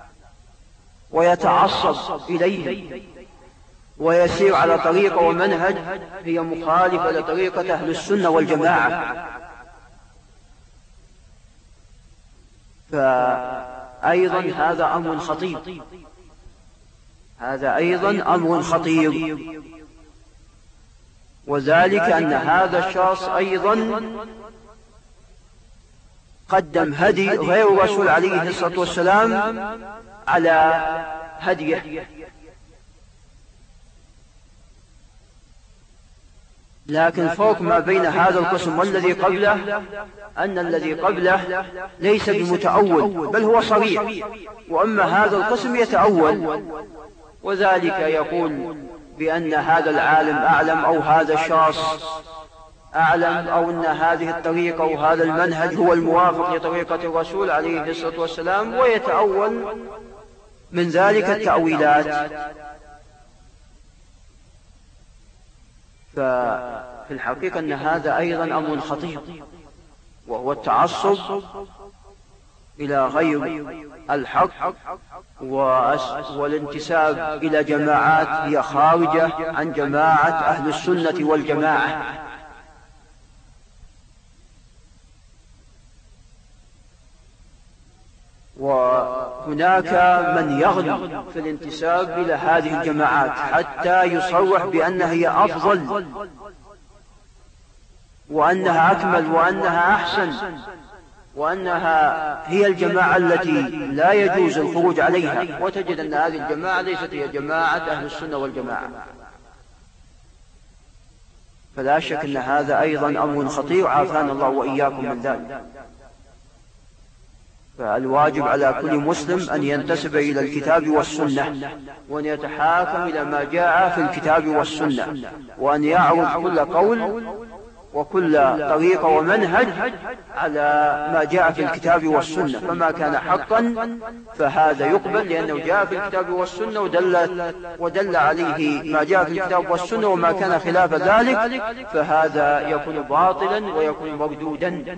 ويتعصب إليهم ويسير على طريقة ومنهج هي مخالفة لطريقة أهل السنة والجماعة. فأيضا هذا أمر خطير، هذا أيضا أمر خطير، وذلك أن هذا الشخص أيضا قدم هدي غير الرسول عليه الصلاة والسلام على هديه. لكن فوق ما بين هذا القسم والذي قبله أن الذي قبله ليس بمتأول بل هو صريح، وأما هذا القسم يتأول، وذلك يقول بأن هذا العالم أعلم أو هذا الشخص أعلم أو أن هذه الطريقة أو هذا المنهج هو الموافق لطريقة الرسول عليه الصلاة والسلام، ويتأول من ذلك التأويلات. ففي الحقيقة أن هذا أيضا أمر خطير، وهو التعصب إلى غير الحق والانتساب إلى جماعات هي خارجة عن جماعة أهل السنة والجماعة. وهناك من يغلو في الانتساب إلى هذه الجماعات حتى يصرح بأنها هي أفضل وأنها أكمل وأنها أحسن وأنها هي الجماعة التي لا يجوز الخروج عليها، وتجد أن هذه الجماعة ليست هي جماعة أهل السنة والجماعة. فلا شك أن هذا أيضا أمر خطير، عافانا الله وإياكم من ذلك. فالواجب على كل مسلم أن ينتسب إلى الكتاب والسنة، وأن يتحاكم إلى ما جاء في الكتاب والسنة، وأن يعرض كل قول وكل طريقة ومنهج على ما جاء في الكتاب والسنة، فما كان حقا فهذا يقبل لأنه جاء في الكتاب والسنة ودل, ودل عليه ما جاء في الكتاب والسنة، وما كان خلاف ذلك فهذا يكون باطلا ويكون مردودا.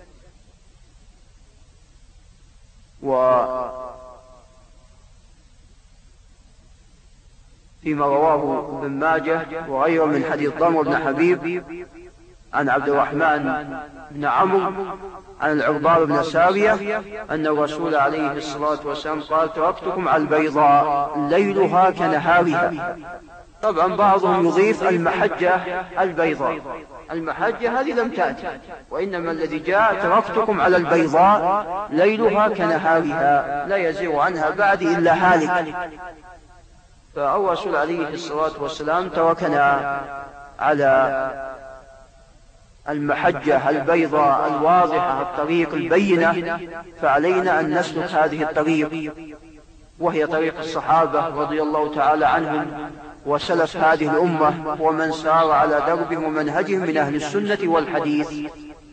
وفيما رواه ابن ماجه وغيره من حديث ضمر بن حبيب عن عبد الرحمن بن عمرو عن العرباض بن سارية أن الرسول عليه الصلاة والسلام قال: تركتكم على البيضاء ليلها كنهارها. طبعا بعضهم يضيف المحجة البيضاء، المحجة هذه لم تأتي، وإنما الذي جاء تركتكم على البيضاء ليلها كنهارها لا يزيغ عنها بعد إلا هالك. فالرسول عليه الصلاة والسلام تركنا على المحجة البيضاء الواضحة الطريق البينة، فعلينا أن نسلك هذه الطريق، وهي طريق الصحابة رضي الله تعالى عنهم وسلف هذه الأمة ومن سار على دربهم ومنهجهم من أهل السنة والحديث.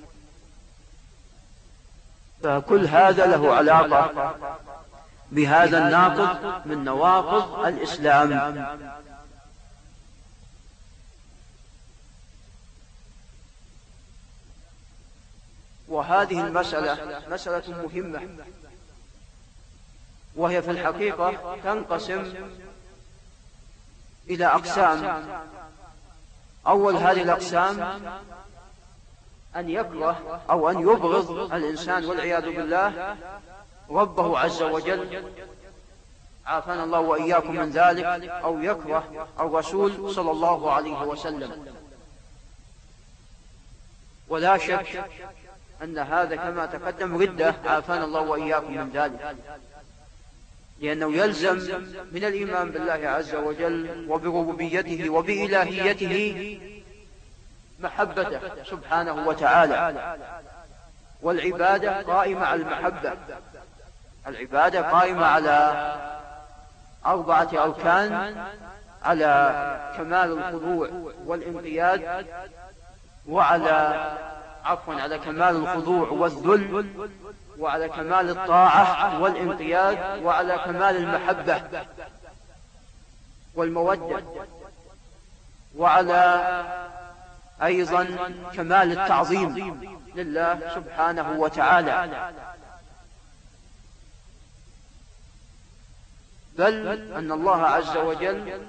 فكل هذا له علاقة بهذا الناقض من نواقض الإسلام. وهذه المسألة مسألة مهمة، وهي في الحقيقة تنقسم إلى أقسام. أول هذه الأقسام أن يكره أو أن يبغض الإنسان والعياذ بالله ربه عز وجل، عافانا الله وإياكم من ذلك، أو يكره الرسول صلى الله عليه وسلم. ولا شك أن هذا كما تقدم ردة، عافانا الله وإياكم من ذلك، لأنه يلزم من الإيمان بالله عز وجل وبربوبيته وبإلهيته محبته سبحانه وتعالى، والعبادة قائمة على المحبة. العبادة قائمة على أربعة أركان: على كمال الخضوع والانقياد، وعلى عفوا على كمال الخضوع والذل، وعلى كمال الطاعة والانقياد، وعلى كمال المحبة والمودة. وعلى أيضا كمال التعظيم لله سبحانه وتعالى، بل أن الله عز وجل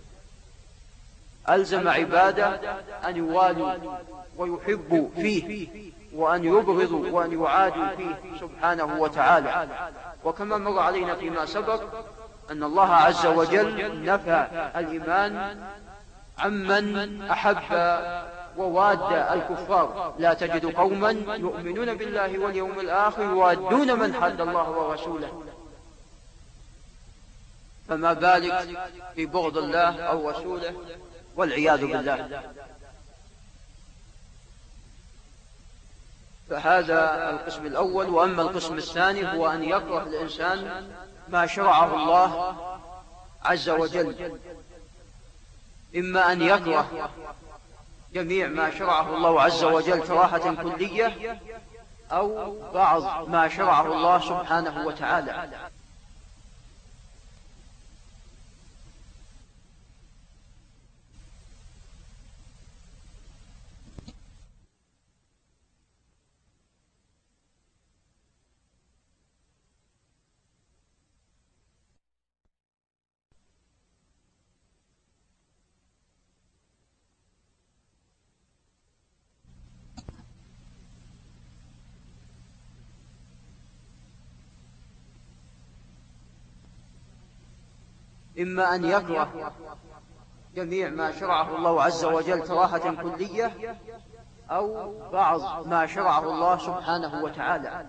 ألزم عباده أن يوالوا ويحبوا فيه وأن يبغضوا وأن يعادوا فيه سبحانه وتعالى. وكما مر علينا فيما سبق أن الله عز وجل نفى الإيمان عمن أحب وواد الكفار: لا تجد قوما يؤمنون بالله واليوم الآخر يوادون من حد الله ورسوله. فما بالك في بغض الله أو رسوله والعياذ بالله. فهذا القسم الأول. وأما القسم الثاني هو أن يكره الإنسان ما شرعه الله عز وجل، إما أن يكره جميع ما شرعه الله عز وجل كراهة كلية، أو بعض ما شرعه الله سبحانه وتعالى. إما أن يكره جميع ما شرعه الله عز وجل كراهة كلية، أو بعض ما شرعه الله سبحانه وتعالى.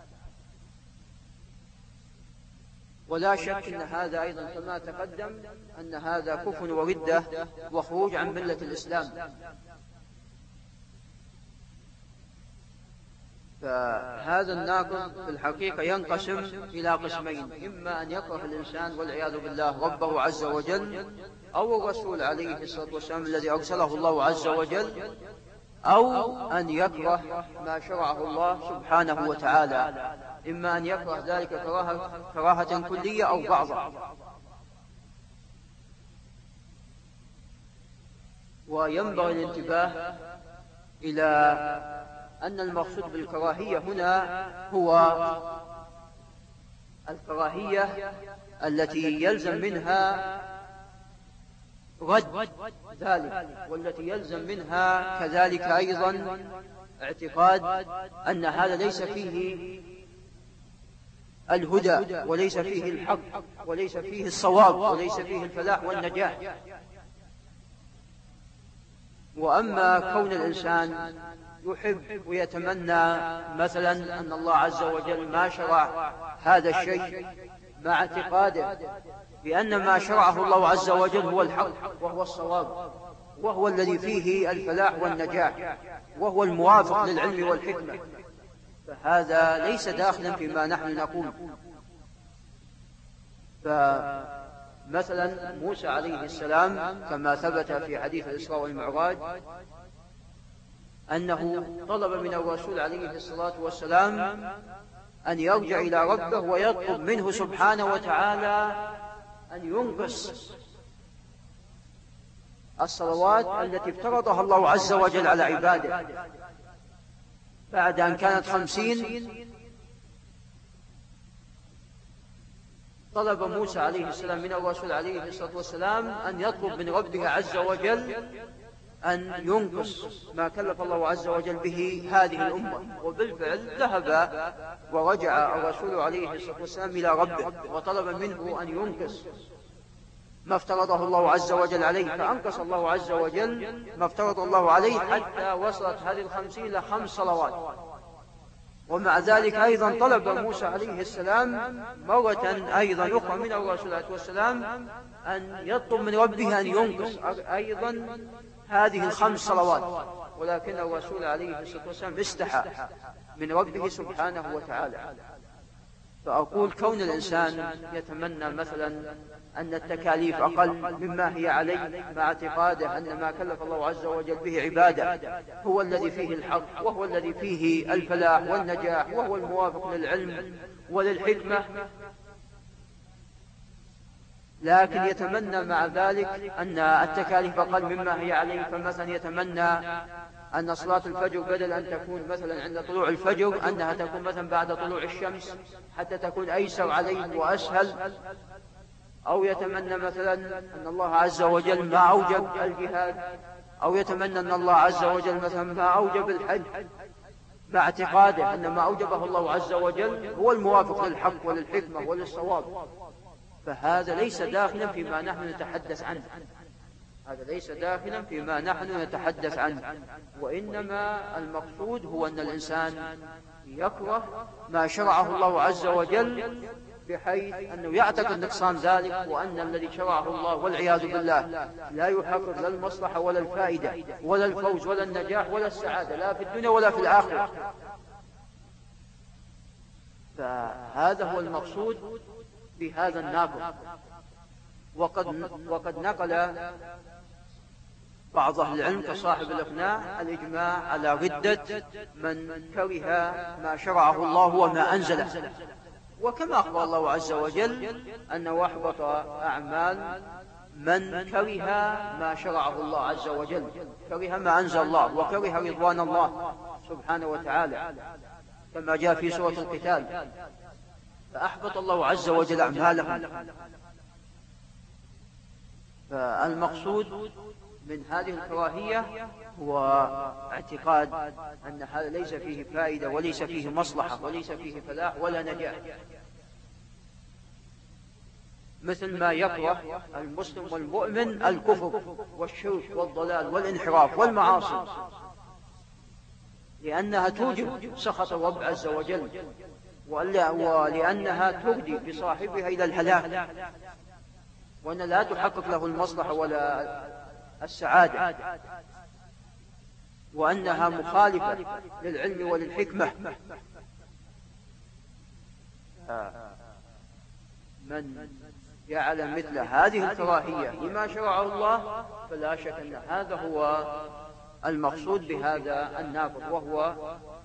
ولا شك أن هذا أيضا كما تقدم أن هذا كفر وردة وخروج عن ملة الإسلام. فهذا الناقض في الحقيقة ينقسم إلى قسمين: إما أن يكره الإنسان والعياذ بالله ربه عز وجل أو الرسول عليه الصلاة والسلام الذي أرسله الله عز وجل، أو أن يكره ما شرعه الله سبحانه وتعالى. إما أن يكره ذلك كراهة, كراهة كلية أو بعضها. وينبغي الانتباه إلى أن المقصود بالكراهية هنا هو الكراهية التي يلزم منها رد ذلك، والتي يلزم منها كذلك أيضا اعتقاد أن هذا ليس فيه الهدى وليس فيه الحق وليس فيه الصواب وليس فيه الفلاح والنجاح. وأما كون الإنسان يحب ويتمنى مثلا أن الله عز وجل ما شرع هذا الشيء مع اعتقاده بأن ما شرعه الله عز وجل هو الحق وهو الصواب وهو الذي فيه الفلاح والنجاح وهو الموافق للعلم والحكمة، فهذا ليس داخلا فيما نحن نقول. فمثلا موسى عليه السلام كما ثبت في حديث الإسراء والمعراج أنه طلب من الرسول عليه الصلاة والسلام أن يرجع إلى ربه ويطلب منه سبحانه وتعالى أن ينقص الصلوات التي افترضها الله عز وجل على عباده. بعد أن كانت خمسين طلب موسى عليه السلام من الرسول عليه الصلاة والسلام أن يطلب من ربه عز وجل أن ينقص ما كلف الله عز وجل به هذه الأمة. وبالفعل ذهب ورجع الرسول عليه الصلاة والسلام إلى ربه وطلب منه أن ينقص ما افترضه الله عز وجل عليه، فأنقص الله عز وجل ما افترض الله عليه حتى وصلت هذه الخمسين إلى خمس صلوات. ومع ذلك أيضا طلب موسى عليه السلام مرة أيضا أخرى من الرسول عليه السلام أن يطلب من ربه أن ينقص أيضا هذه الخمس صلوات، ولكن الرسول عليه الصلاة والسلام استحى من ربه سبحانه وتعالى. فأقول كون الإنسان يتمنى مثلا أن التكاليف أقل مما هي عليه مع اعتقاده أن ما كلف الله عز وجل به عباده هو الذي فيه الحق وهو الذي فيه الفلاح والنجاح وهو الموافق للعلم وللحكمة، لكن يتمنى مع ذلك أن التكاليف أقل مما هي عليه. فمثلا يتمنى أن صلاة الفجر بدل أن تكون مثلا عند طلوع الفجر أنها تكون مثلا بعد طلوع الشمس حتى تكون أيسر عليه وأسهل. أو يتمنى مثلا أن الله عز وجل ما أوجب الجهاد، أو يتمنى أن الله عز وجل مثلا ما أوجب الحج، مع اعتقاده أن ما أوجبه الله عز وجل هو الموافق للحق وللحكمة وللصواب. فهذا ليس داخلا فيما نحن نتحدث عنه، هذا ليس داخلا فيما نحن نتحدث عنه. وإنما المقصود هو أن الإنسان يكره ما شرعه الله عز وجل، بحيث أنه يعتقد نقصان ذلك، وأن الذي شرعه الله والعياذ بالله لا يحقق لا المصلحة ولا الفائدة ولا الفوز ولا النجاح ولا السعادة، لا في الدنيا ولا في الآخرة. فهذا هو المقصود بهذا الناقض. وقد, وقد نقل بعض أهل العلم كصاحب الإقناع الإجماع على ردة من كره ما شرعه الله وما أنزله. وكما أخبر الله عز وجل أنه أحبط أعمال من كره ما شرعه الله عز وجل، كره ما أنزل الله وكره رضوان الله سبحانه وتعالى، كما جاء في سورة القتال، فأحبط الله عز وجل أعمالهم. فالمقصود من هذه الكراهية هو اعتقاد أن هذا ليس فيه فائدة وليس فيه مصلحة وليس فيه فلاح ولا نجاح، مثل ما يكره المسلم والمؤمن الكفر والشرك والضلال والانحراف والمعاصي، لأنها توجب سخط الرب عز وجل، ولأنها تهدي بصاحبها إلى الهلاك، وأن لا تحقق له المصلحة ولا السعادة، وأنها مخالفة للعلم وللحكمة. من جعل مثل هذه الكراهية لما شرعه الله فلا شك أن هذا هو المقصود بهذا الناقض، وهو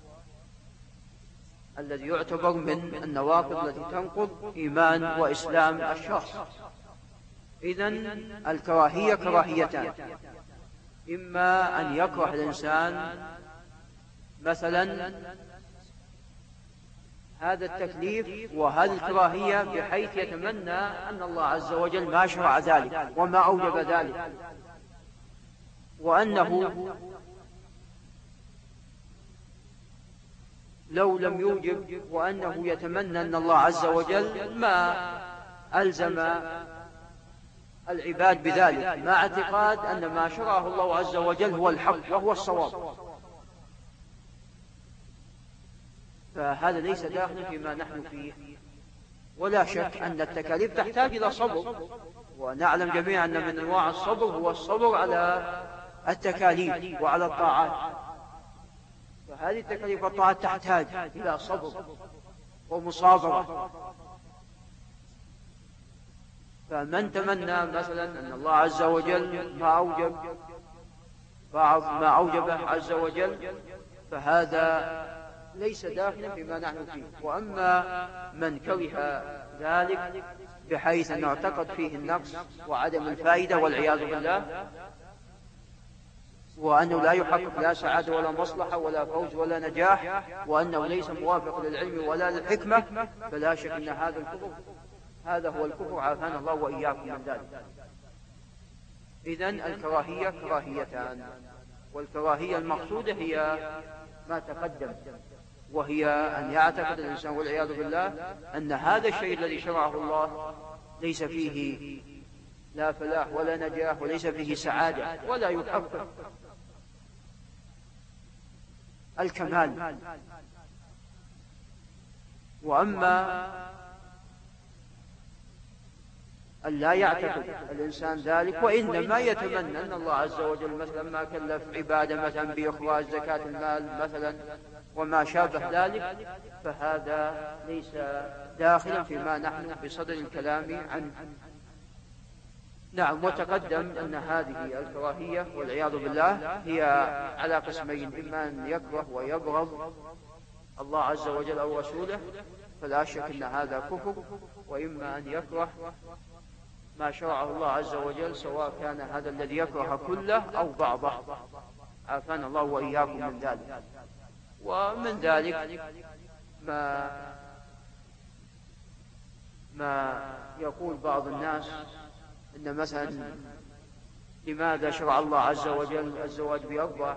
الذي يعتبر من النواقض التي تنقض إيمان وإسلام الشخص. إذن الكراهية كراهيتان: إما أن يكره الإنسان مثلا هذا التكليف وهذه الكراهية بحيث يتمنى أن الله عز وجل ما شرع ذلك وما أوجب ذلك، وأنه لو لم يوجب، وأنه يتمنى أن الله عز وجل ما ألزم العباد بذلك، مع اعتقاد أن ما شرعه الله عز وجل هو الحق وهو الصواب. فهذا ليس داخلا فيما نحن فيه. ولا شك أن التكاليف تحتاج إلى صبر، ونعلم جميعا أن من أنواع الصبر هو الصبر على التكاليف وعلى الطاعات. فهذه التكاليف والطاعات تحتاج إلى صبر ومصابرة. فمن تمنى مثلا أن الله عز وجل ما أوجب بعض ما أوجبه عز وجل، فهذا ليس داخلا فيما نحن فيه. وأما من كره ذلك بحيث أنه اعتقد فيه النقص وعدم الفائدة والعياذ بالله، وأنه لا يحقق لا سعادة ولا مصلحة ولا فوز ولا نجاح، وأنه ليس موافق للعلم ولا للحكمة، فلا شك أن هذا الكفر هذا هو الكفر، عافانا الله وإياكم من ذلك. إذن الكراهية كراهيتان، والكراهية المقصودة هي ما تقدم، وهي أن يعتقد الإنسان والعياذ بالله أن هذا الشيء الذي شرعه الله ليس فيه لا فلاح ولا نجاح وليس فيه سعادة ولا يحقق الكمال. وأما أن لا يعتقد الإنسان ذلك، وإنما يتمنى أن الله عز وجل مثلا ما كلف عبادة مثلا بإخراج زكاة المال مثلا وما شابه ذلك، فهذا ليس داخلا فيما نحن بصدد الكلام عنه. نعم، وتقدم أن هذه الكراهية والعياذ بالله هي على قسمين: إما أن يكره ويبغض الله عز وجل أو رسوله، فلا شك أن هذا كفر، وإما أن يكره ما شرعه الله عز وجل، سواء كان هذا الذي يكره كله أو بعضه، عافانا الله وإياكم من ذلك. ومن ذلك ما ما يقول بعض الناس إن مثلا لماذا شرع الله عز وجل الزواج بأربع،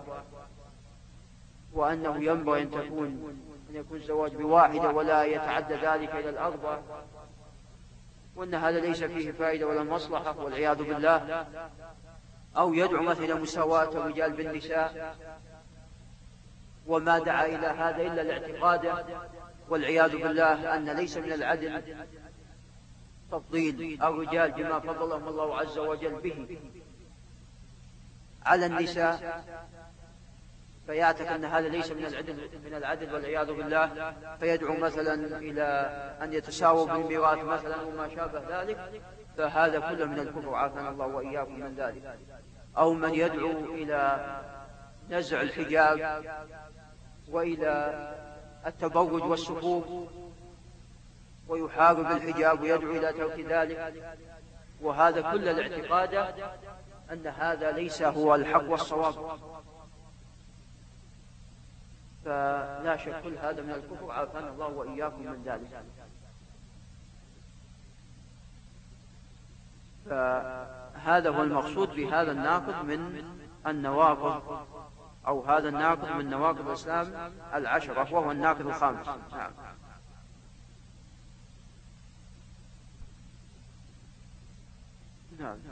وأنه ينبغي أن تكون أن يكون الزواج بواحدة ولا يتعدى ذلك إلى الأربع، وأن هذا ليس فيه فائدة ولا مصلحة والعياذ بالله، أو يدعو مثلا مساواة الرجال بالنساء، وما دعا إلى هذا إلا الاعتقاد والعياذ بالله أن ليس من العدل تفضيل الرجال بما فضلهم الله عز وجل به على النساء، فيعتقد أن هذا ليس من العدل من العدل والعياذ بالله، فيدعو مثلا إلى أن يتساووا بالميراث مثلا وما شابه ذلك، فهذا كله من الكفر، عافانا الله وإياكم من ذلك. أو من يدعو إلى نزع الحجاب وإلى التبرج والسفور ويحارب الحجاب ويدعو إلى ترك ذلك، وهذا كل الاعتقاد أن هذا ليس هو الحق والصواب، فلا شك كل هذا من الكفر، عافانا الله وإياكم من ذلك. فهذا هو المقصود بهذا الناقض من النواقض، أو هذا الناقض من نواقض الإسلام العشرة، وهو الناقض الخامس. نعم. نعم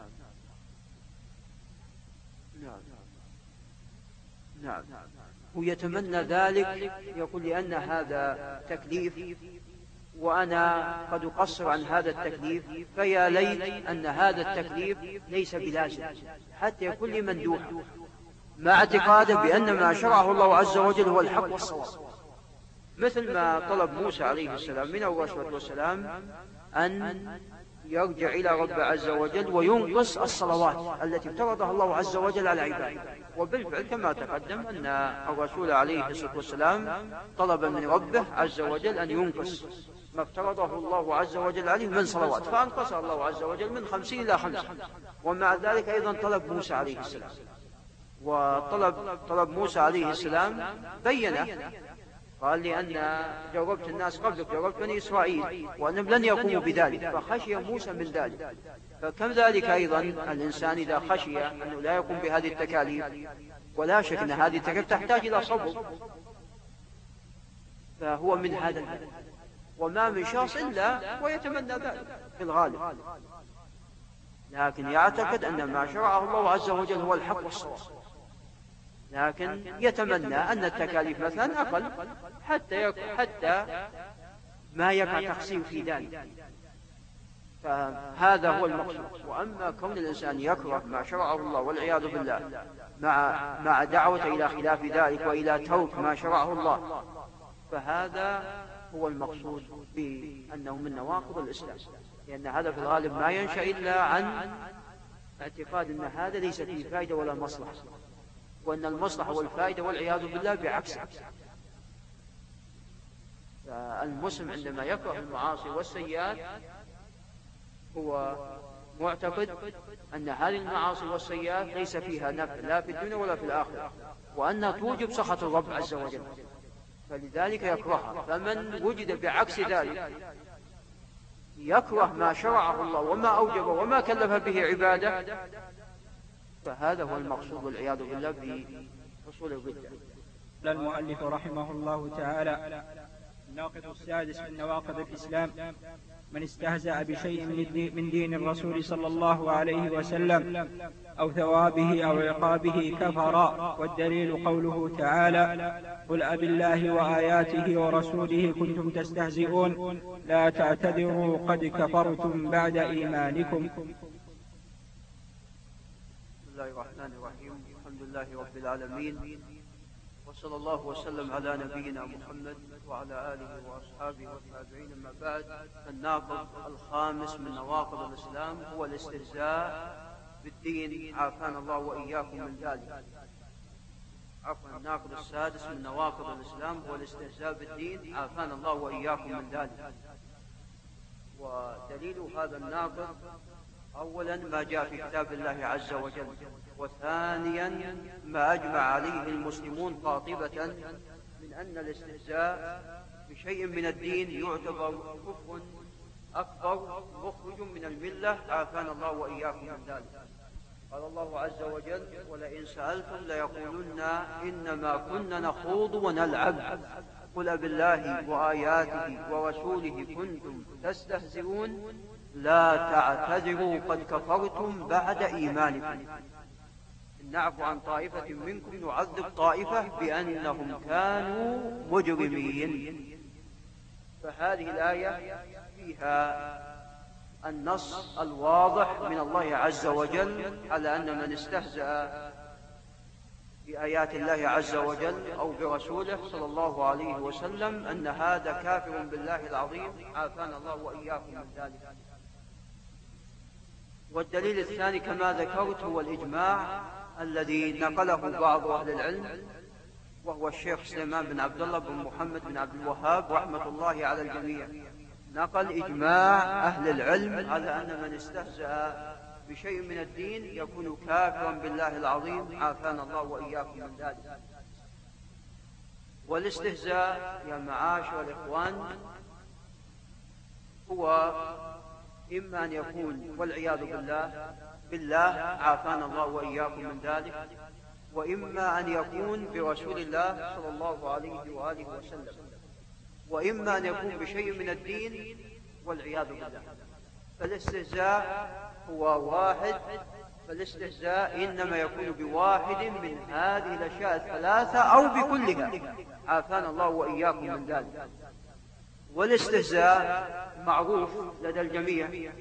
نعم نعم ويتمنى ذلك، يقول لأن هذا تكليف وأنا قد أقصر عن هذا التكليف، فيا ليت أن هذا التكليف ليس بلازم حتى يكون لي مندوح، مع اعتقاده بأن ما شرعه الله عز وجل هو الحق والصواب، مثل ما طلب موسى عليه السلام من الرسول والسلام أن يرجع إلى رب عز وجل وينقص الصلوات التي افترضها الله عز وجل على عباده. وبالفعل كما تقدم أن الرسول عليه الصلاة والسلام طلب من ربه عز وجل أن ينقص ما افترضه الله عز وجل عليه من صلوات، فأنقص الله عز وجل من خمسين إلى خمسة. ومع ذلك أيضا طلب موسى عليه السلام، وطلب طلب موسى عليه السلام بينه، قال لي أن جربت الناس قبلك، جربت بني إسرائيل وأنهم لن يقوموا بذلك، فخشي موسى من ذلك. فكم ذلك أيضا الإنسان إذا خشي أنه لا يقوم بهذه التكاليف، ولا شك أن هذه التكاليف تحتاج إلى صبر، فهو من هذا الهدف، وما من شخص إلا ويتمنى ذلك في الغالب، لكن يعتقد أن ما شرعه الله عز وجل هو الحق والصواب، لكن يتمنى أن التكاليف مثلا أقل حتى حتى ما يقع تقصير في ذلك، فهذا هو المقصود. وأما كون الإنسان يكره ما شرعه الله والعياذ بالله مع مع دعوة إلى خلاف ذلك وإلى ترك ما شرعه الله، فهذا هو المقصود بأنه من نواقض الإسلام، لأن هذا في الغالب ما ينشأ إلا عن اعتقاد أن هذا ليس فيه فائدة ولا مصلحة، وأن المصلحة والفائدة والعياذ بالله بعكسه. فالمسلم عندما يكره المعاصي والسيئات هو معتقد أن هذه المعاصي والسيئات ليس فيها نفع لا في الدنيا ولا في الآخرة، وأنها توجب سخط الرب عز وجل، فلذلك يكرهها. فمن وجد بعكس ذلك يكره ما شرعه الله وما أوجبه وما كلف به عباده، فهذا هو المقصود والعياذ بالله بحصول الردة. قال المؤلف رحمه الله تعالى: الناقض السادس من نواقض الإسلام: من استهزأ بشيء من دين الرسول صلى الله عليه وسلم أو ثوابه أو عقابه كفر. والدليل قوله تعالى: قل أبالله وآياته ورسوله كنتم تستهزئون لا تعتذروا قد كفرتم بعد إيمانكم. بسم الله الرحمن الرحيم. الحمد لله رب العالمين، وصلى الله وسلم على نبينا محمد وعلى آله وأصحابه والتابعين. أما بعد، الناقض الخامس من نواقض الإسلام هو الاستهزاء بالدين، عافانا الله وإياكم من ذلك. عفوا، الناقض السادس من نواقض الإسلام هو الاستهزاء بالدين، عافانا الله وإياكم من ذلك. ودليل هذا الناقض أولا ما جاء في كتاب الله عز وجل، وثانيا ما أجمع عليه المسلمون قاطبة من أن الاستهزاء بشيء من الدين يعتبر كفر أكبر مخرج من الملة، عافانا الله وإياكم من ذلك. قال الله عز وجل: ولئن سألتم ليقولن إنما كنا نخوض ونلعب قل بالله وآياته ورسوله كنتم تستهزئون لا تعتذروا قد كفرتم بعد إيمانكم إن نعفو عن طائفة منكم نعذب طائفة بأنهم كانوا مجرمين. فهذه الآية فيها النص الواضح من الله عز وجل على أن من استهزأ بآيات الله عز وجل أو برسوله صلى الله عليه وسلم أن هذا كافر بالله العظيم، عافانا الله وإياكم من ذلك. والدليل الثاني كما ذكرت هو الإجماع الذي نقله بعض أهل العلم، وهو الشيخ سليمان بن عبد الله بن محمد بن عبد الوهاب رحمة الله على الجميع، نقل إجماع أهل العلم على أن من استهزأ بشيء من الدين يكون كافرا بالله العظيم، عافانا الله وإياكم من ذلك. والاستهزاء يا معاشر الإخوان هو إما أن يكون والعياذ بالله بالله عافانا الله وإياكم من ذلك، وإما أن يكون برسول الله صلى الله عليه وآله وسلم، وإما أن يكون بشيء من الدين والعياذ بالله. فالاستهزاء هو واحد، فالاستهزاء إنما يكون بواحد من هذه الأشياء الثلاثة أو بكلها، عافانا الله وإياكم من ذلك. والاستهزاء معروف لدى الجميع،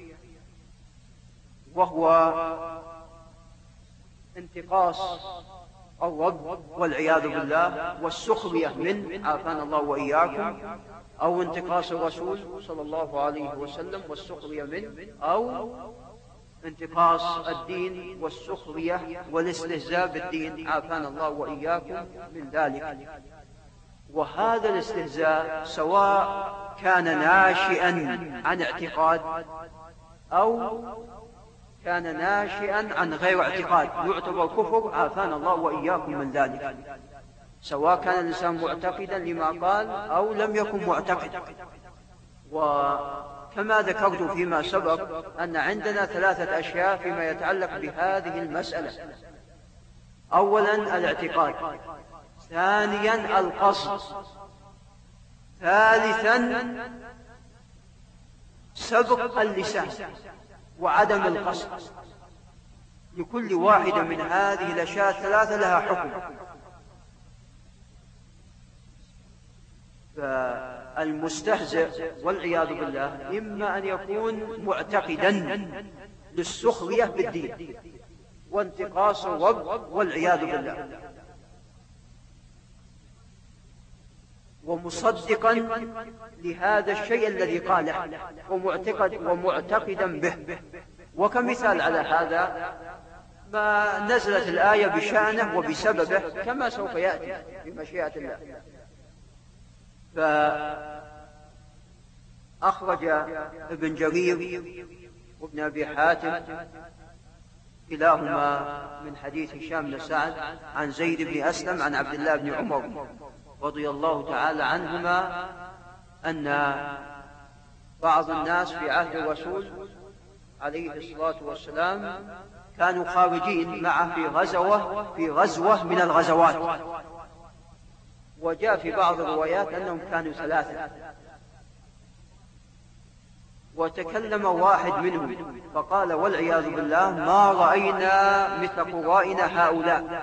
وهو انتقاص الرب والعياذ بالله والسخرية من، عافانا الله وإياكم، أو انتقاص الرسول صلى الله عليه وسلم والسخرية منه، أو انتقاص الدين والسخرية والاستهزاء بالدين، عافانا الله وإياكم من ذلك. وهذا الاستهزاء سواء كان ناشئا عن اعتقاد أو كان ناشئا عن غير اعتقاد يعتبر كفر، عافانا الله وإياكم من ذلك، سواء كان الإنسان معتقدا لما قال أو لم يكن معتقدا. وكما ذكرت فيما سبق أن عندنا ثلاثة أشياء فيما يتعلق بهذه المسألة: أولا الاعتقاد، ثانيا القصد، ثالثا سبق اللسان وعدم القصد. لكل واحدة من هذه الأشياء الثلاثة لها حكم. فالمستهزئ والعياذ بالله إما أن يكون معتقدا للسخرية بالدين وانتقاص الرب والعياذ بالله، ومصدقا لهذا الشيء الذي قاله ومعتقد ومعتقدا به. وكمثال على هذا ما نزلت الآية بشأنه وبسببه كما سوف يأتي بمشيئة الله. فأخرج ابن جرير وابن أبي حاتم كلاهما من حديث هشام بن سعد عن زيد بن أسلم عن عبد الله بن عمر رضي الله تعالى عنهما أن بعض الناس في عهد الرسول عليه الصلاة والسلام كانوا خارجين معه في غزوة في غزوة من الغزوات، وجاء في بعض الروايات أنهم كانوا ثلاثة، وتكلم واحد منهم فقال والعياذ بالله ما رأينا مثل قرائنا هؤلاء،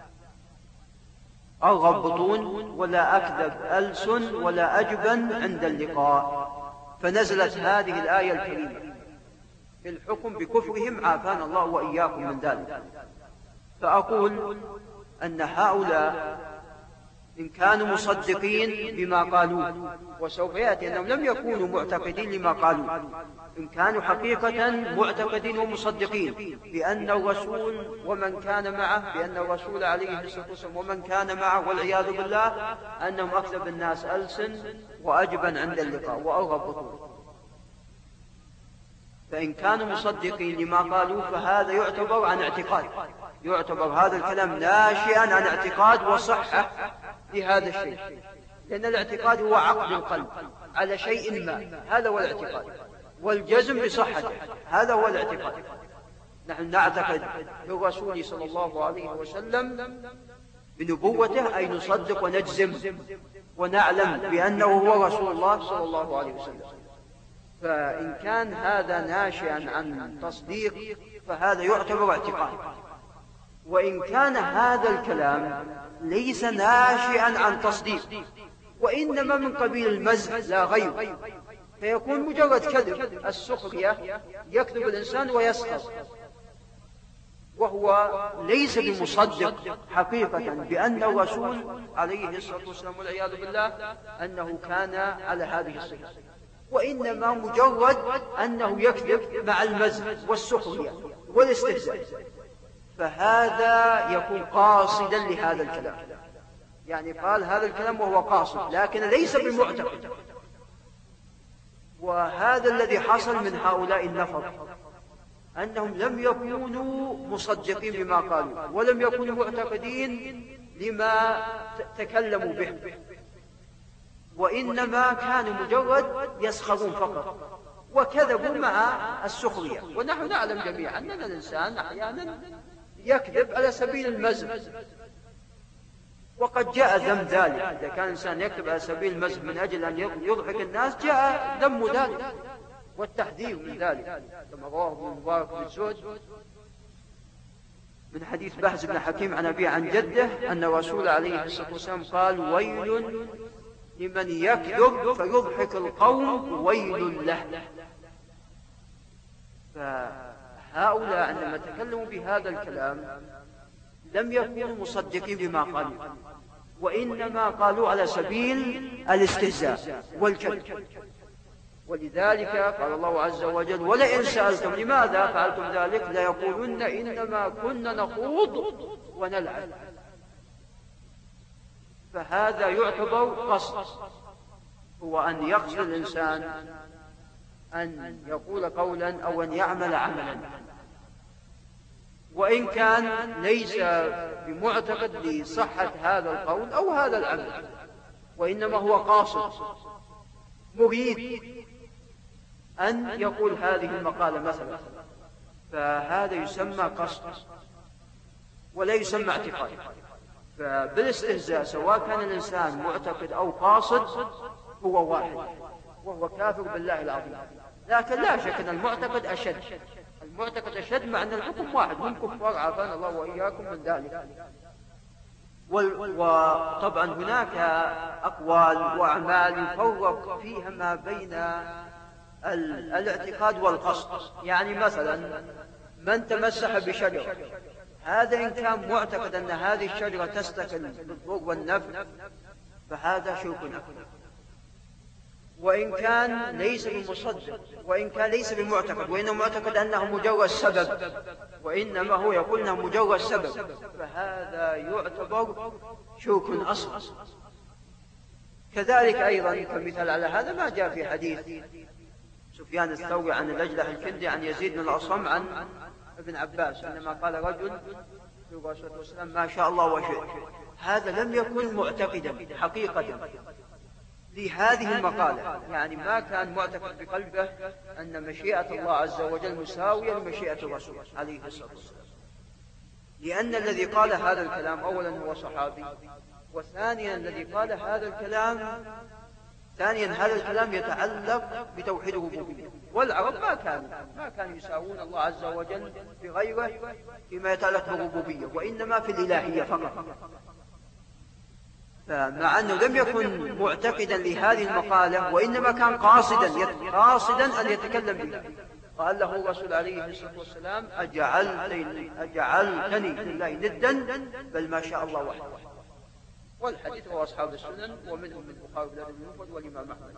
أرغب بطون ولا أكذب ألسن ولا أجبن عند اللقاء. فنزلت هذه الآية الكريمة في الحكم بكفرهم، عافانا الله وإياكم من ذلك. فأقول أن هؤلاء إن كانوا مصدقين بما قالوا، وسوف يأتي أنهم لم يكونوا معتقدين لما قالوا، إن كانوا حقيقة معتقدين ومصدقين بأن الرسول ومن كان معه، بأن الرسول عليه الصلاة والسلام ومن كان معه والعياذ بالله أنهم أكذب الناس ألسن وأجبن عند اللقاء وأرغب بطون، فإن كانوا مصدقين لما قالوا فهذا يعتبر عن اعتقاد، يعتبر هذا الكلام ناشئا عن اعتقاد وصحة لهذا الشيء، لأن الاعتقاد هو عقد القلب على شيء ما، هذا هو الاعتقاد، والجزم بصحته هذا هو الاعتقاد. نحن نعتقد بالرسول صلى الله عليه وسلم بنبوته، أي نصدق ونجزم ونعلم بأنه هو رسول الله صلى الله عليه وسلم. فإن كان هذا ناشئا عن تصديق فهذا يعتبر اعتقاد، وإن كان هذا الكلام ليس ناشئا عن تصديق وإنما من قبيل المزح لا غير، فيكون مجرد كذب، السخرية، يكذب الإنسان ويسخر، وهو ليس بمصدق حقيقة بأن الرسول عليه الصلاة والسلام والعياذ بالله أنه كان على هذه الصفة، وإنما مجرد أنه يكذب مع المزح والسخرية والاستهزاء، فهذا يكون قاصدا لهذا الكلام، يعني قال هذا الكلام وهو قاصد لكن ليس بمعتقد. وهذا الذي حصل من هؤلاء النفر، أنهم لم يكونوا مصدقين بما قالوا ولم يكونوا معتقدين لما تكلموا به، وإنما كانوا مجرد يسخرون فقط وكذبوا مع السخرية. ونحن نعلم جميعا أن الإنسان أحيانا يكذب على سبيل المزح، وقد جاء ذم ذلك، إذا كان الإنسان يكذب على سبيل المزح من أجل أن يضحك الناس جاء ذم ذلك والتحذير من ذلك، كما رواه ابن المبارك بن سعد من حديث بهز بن حكيم عن أبيه عن جده أن الرسول عليه الصلاة والسلام قال: ويل لمن يكذب فيضحك القوم ويل له. فهؤلاء عندما تكلموا بهذا الكلام لم يكونوا مصدقين بما قالوا، وإنما قالوا على سبيل الاستهزاء والكذب. ولذلك قال الله عز وجل: ولئن سألتم لماذا فعلتم ذلك ليقولن إنما كنا نخوض ونلعب. فهذا يعتبر قصد، هو أن يقصد الإنسان أن يقول قولا أو أن يعمل عملا، وإن كان ليس بمعتقد لصحة هذا القول أو هذا العمل، وإنما هو قاصد مريد أن يقول هذه المقالة مثلا، فهذا يسمى قصد ولا يسمى اعتقاد. فبالاستهزاء سواء كان الإنسان معتقد أو قاصد هو واحد، وهو كافر بالله العظيم. لكن لا شك أن المعتقد أشد، المعتقد أشد، مع أن الحكم واحد، هم كفار عافانا الله وإياكم من ذلك. وطبعا هناك أقوال وأعمال يفرق فيها ما بين الاعتقاد والقصد. يعني مثلا من تمسح بشجرة، هذا إن كان معتقد أن هذه الشجرة تستقل بالضر والنفع فهذا شرك أكبر، وإن كان ليس بمصدق، وإن كان ليس بمعتقد وإنه معتقد أنه مجرد سبب، وإنما هو يقول أنه مجرد سبب، فهذا يعتبر شرك أصغر. كذلك أيضا كمثال على هذا ما جاء في حديث سفيان الثوري عن الأجلح الكندي عن يزيد بن الأصم عن ابن عباس عندما قال رجل للرسول صلى الله عليه وسلم: ما شاء الله وشئت. هذا لم يكن معتقدا حقيقة لهذه المقالة، يعني ما كان معتقد بقلبه أن مشيئة الله عز وجل مساوية لمشيئة الرسول عليه الصلاة والسلام، لأن الذي قال هذا الكلام أولا هو صحابي، وثانيا الذي قال هذا الكلام ثانيا هذا الكلام يتعلق بتوحيد الربوبية، والعرب ما كانوا ما كانوا يساوون الله عز وجل بغيره فيما يتعلق بالربوبية، وإنما في الإلهية فقط. فمع أنه لم يكن معتقدا لهذه المقالة، وإنما كان قاصدا قاصدا أن يتكلم بها، قال له الرسول عليه الصلاة والسلام: أجعلتني, أجعلتني لله ندا بل ما شاء الله وحده. والحديث هو أصحاب السنن ومنهم من البخاري والأدب المفرد والإمام أحمد.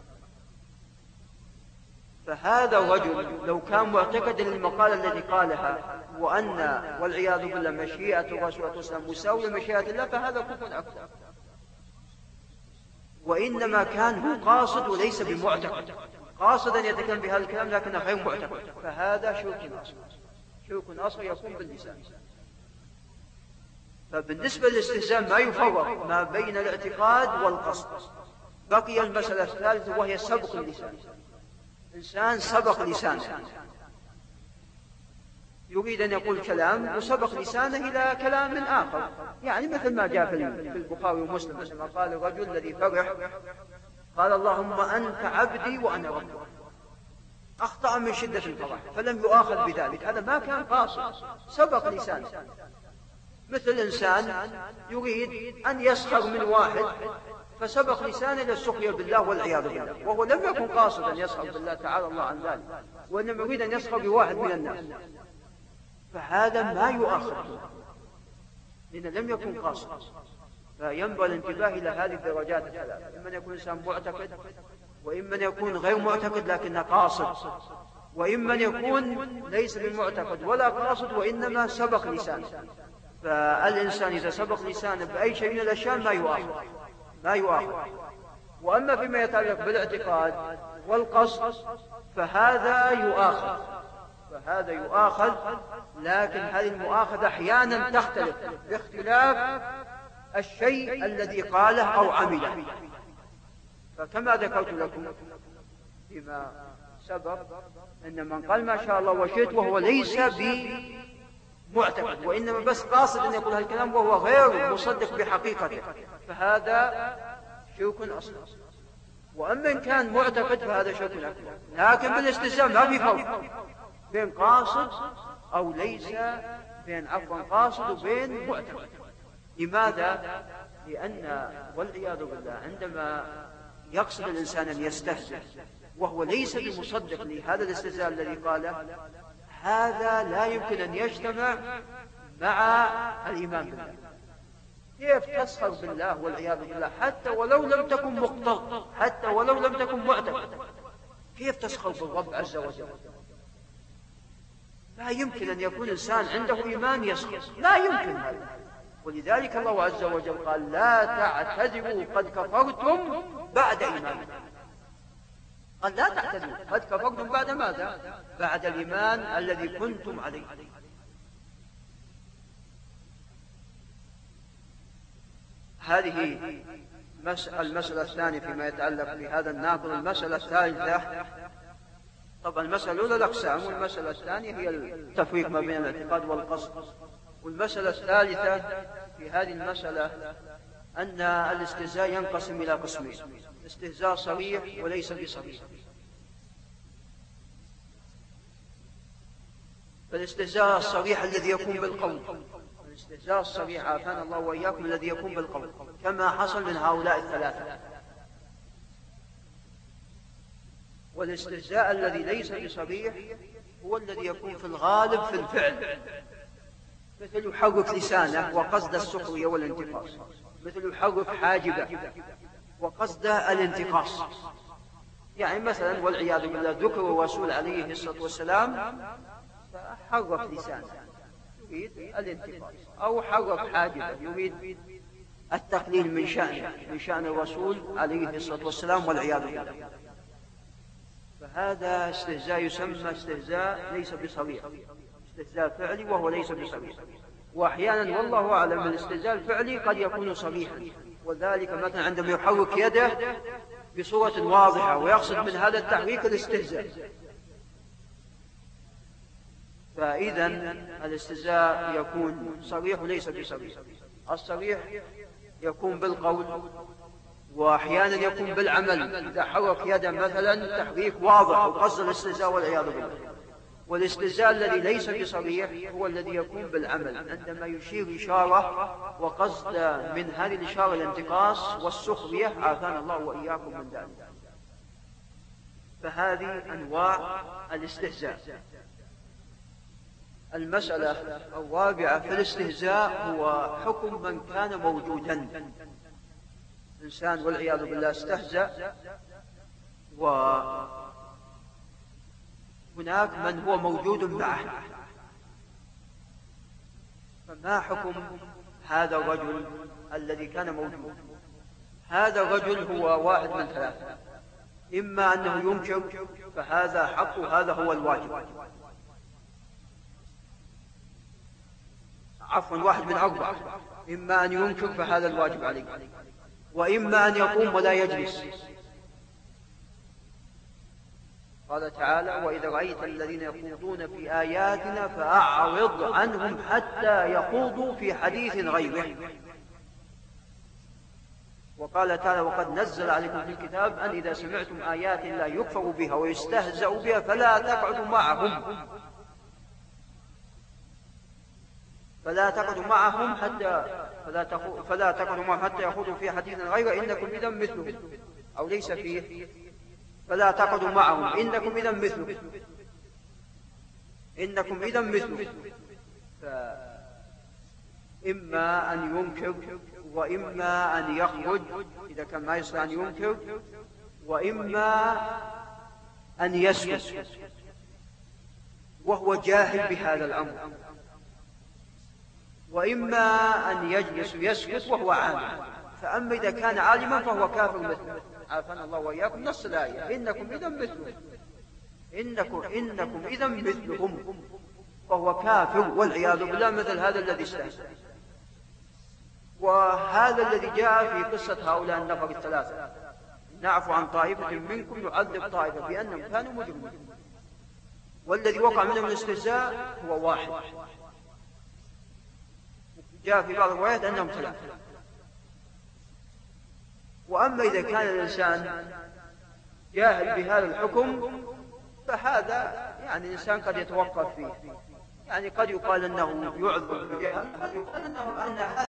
فهذا الرجل لو كان معتقدا للمقالة التي قالها وأن والعياذ بالله مشيئة الرسول صلى الله عليه وسلم مساوية لمشيئة الله، فهذا كفر أكبر، وإنما كان هو قاصد وليس بمعتقد. قاصدا يتكلم بهذا الكلام لكنه غير معتقد، فهذا شرك أصغر. شرك أصغر يكون باللسان. فبالنسبة للاستهزاء ما يفرق ما بين الاعتقاد والقصد. بقي المسألة الثالثة وهي سبق اللسان. إنسان سبق لسانه، يريد أن يقول كلام وسبق لسانه إلى كلام آخر، يعني مثل ما جاء في البخاري ومسلم مثل ما قال الرجل الذي فرح قال اللهم أنت عبدي وأنا ربك، أخطأ من شدة الفرح فلم يؤاخذ بذلك، هذا ما كان قاصد، سبق لسانه. مثل إنسان يريد أن يسخر من واحد فسبق لسانه إلى السخرية بالله والعياذ بالله، وهو لم يكن قاصدا يسخر بالله تعالى الله عن ذلك، وإنما يريد أن يسخر بواحد من الناس، فهذا ما يؤاخذ لأنه لم يكن قاصدا. فينبغي الانتباه إلى هذه الدرجات الثلاث، إما أن يكون إنسان معتقد، وإما أن يكون غير معتقد لكنه قاصد، وإما أن يكون ليس بمعتقد ولا قاصد وإنما سبق لسانه. فالإنسان إذا سبق لسانه بأي شيء من الأشياء ما يؤاخذ ما يؤاخذ. وأما فيما يتعلق بالاعتقاد والقصد فهذا يؤاخذ فهذا يؤاخذ لكن هذه المؤاخذة أحيانا تختلف باختلاف الشيء الذي قاله أو عمله. فكما ذكرت لكم فيما سبق أن من قال ما شاء الله وشئت وهو ليس بمعتقد وإنما بس قاصد أن يقول هالكلام وهو غير مصدق بحقيقته، فهذا شرك أصغر. وأما إن كان معتقد فهذا شرك أكبر. لكن بالاستهزاء ما في فرق بين قاصد أو ليس، بين عفوا قاصد وبين معتقد. لماذا؟ لأن والعياذ بالله عندما يقصد الإنسان أن يستهزئ وهو ليس بمصدق لهذا الاستهزاء الذي قاله، هذا لا يمكن أن يجتمع مع الإيمان بالله. كيف تسخر بالله والعياذ بالله حتى ولو لم تكن مقتض، حتى ولو لم تكن معتقد، كيف تسخر بالرب عز وجل؟ لا يمكن أن يكون إنسان عنده إيمان يسخر، لا يمكن هذا. ولذلك الله عز وجل قال لا تعتذروا قد كفرتم بعد إيمانكم. قال لا تعتذروا قد كفرتم بعد ماذا؟ بعد الإيمان الذي كنتم عليه. هذه المسألة الثانية فيما يتعلق بهذا الناقض. المسألة الثالثة، طبعا المسألة الأولى الأقسام، والمسألة الثانية هي التفريق ما بين الاعتقاد والقصد. والمسألة الثالثة في هذه المسألة أن الاستهزاء ينقسم إلى قسمين: استهزاء صريح وليس بصريح. فالاستهزاء الصريح الذي يكون بالقول، الاستهزاء الصريح عافانا الله وإياكم الذي يكون بالقول كما حصل من هؤلاء الثلاثة. والاستهزاء الذي ليس بصريح هو الذي يكون في الغالب في الفعل، مثل يحرك لسانه وقصد السخرية والانتقاص، مثل يحرك حاجبه وقصد الانتقاص. يعني مثلا والعياذ بالله ذكر الرسول عليه الصلاة والسلام فحرك لسانه يريد الانتقاص، أو حرك حاجبه يريد التقليل من شأنه من شأن الرسول عليه الصلاة والسلام والعياذ بالله. فهذا استهزاء يسمى استهزاء ليس بصريح، استهزاء فعلي وهو ليس بصريح. وأحيانا والله أعلم الاستهزاء الفعلي قد يكون صريحا، وذلك مثلا عندما يحرك يده بصورة واضحة ويقصد من هذا التحريك الاستهزاء. فإذا الاستهزاء يكون صريح وليس بصريح. الصريح يكون بالقول، وأحيانا يكون بالعمل، إذا حرك يده مثلا تحريك واضح وقصد الاستهزاء والعياذ بالله. والاستهزاء الذي ليس بصريح هو الذي يكون بالعمل، عندما يشير إشارة وقصد من هذه الإشارة الانتقاص والسخرية عافانا الله وإياكم من ذلك. فهذه أنواع الاستهزاء. المسألة الرابعة في الاستهزاء هو حكم من كان موجودا. إنسان والعياذ بالله استهزأ وهناك من هو موجود معه، فما حكم هذا الرجل الذي كان موجود؟ هذا الرجل هو واحد من ثلاثة: إما أنه ينكر فهذا حق وهذا هو الواجب، عفوا واحد من أربعة، إما أن ينكر فهذا الواجب عليه، وإما أن يقوم ولا يجلس. قال تعالى: وإذا رأيت الذين يخوضون في آياتنا فأعرض عنهم حتى يخوضوا في حديث غيره. وقال تعالى: وقد نزل عليكم في الكتاب أن إذا سمعتم آيات الله يكفر بها ويستهزأ بها فلا تقعدوا معهم فلا تقعدوا معهم حتى فلا, تخو... فلا تقعدوا معهم حتى يخوضوا في حديث غيره إنكم إذا مثلهم، أو ليس فيه فلا تقعدوا معهم إنكم إذا مثلهم إنكم إذا مثلهم فإما أن ينكر وإما أن يخرج إذا كان ما يستطيع أن ينكر، وإما أن يسكت وهو جاهل بهذا الأمر، وإما أن يجلس يسكت وهو عالم. فأما إذا كان عالما فهو كافر مثله، عافانا الله وإياكم. نص الآية: إنكم إذا مثلهم إنكم, إنكم إذا مثلهم، فهو كافر والعياذ بالله، مثل هذا الذي استهزأ. وهذا الذي جاء في قصة هؤلاء النفر الثلاثة: نعفو عن طائفة منكم نعذب طائفة بأنهم كانوا مجرمين. والذي وقع منهم الاستهزاء هو واحد، جاء في بعض الروايات أنهم ثلاثة. وأما إذا كان الإنسان جاهل بهذا الحكم فهذا يعني الإنسان قد يتوقف فيه، يعني قد يقال أنه يعذر بجهل، قد يقال أنه أن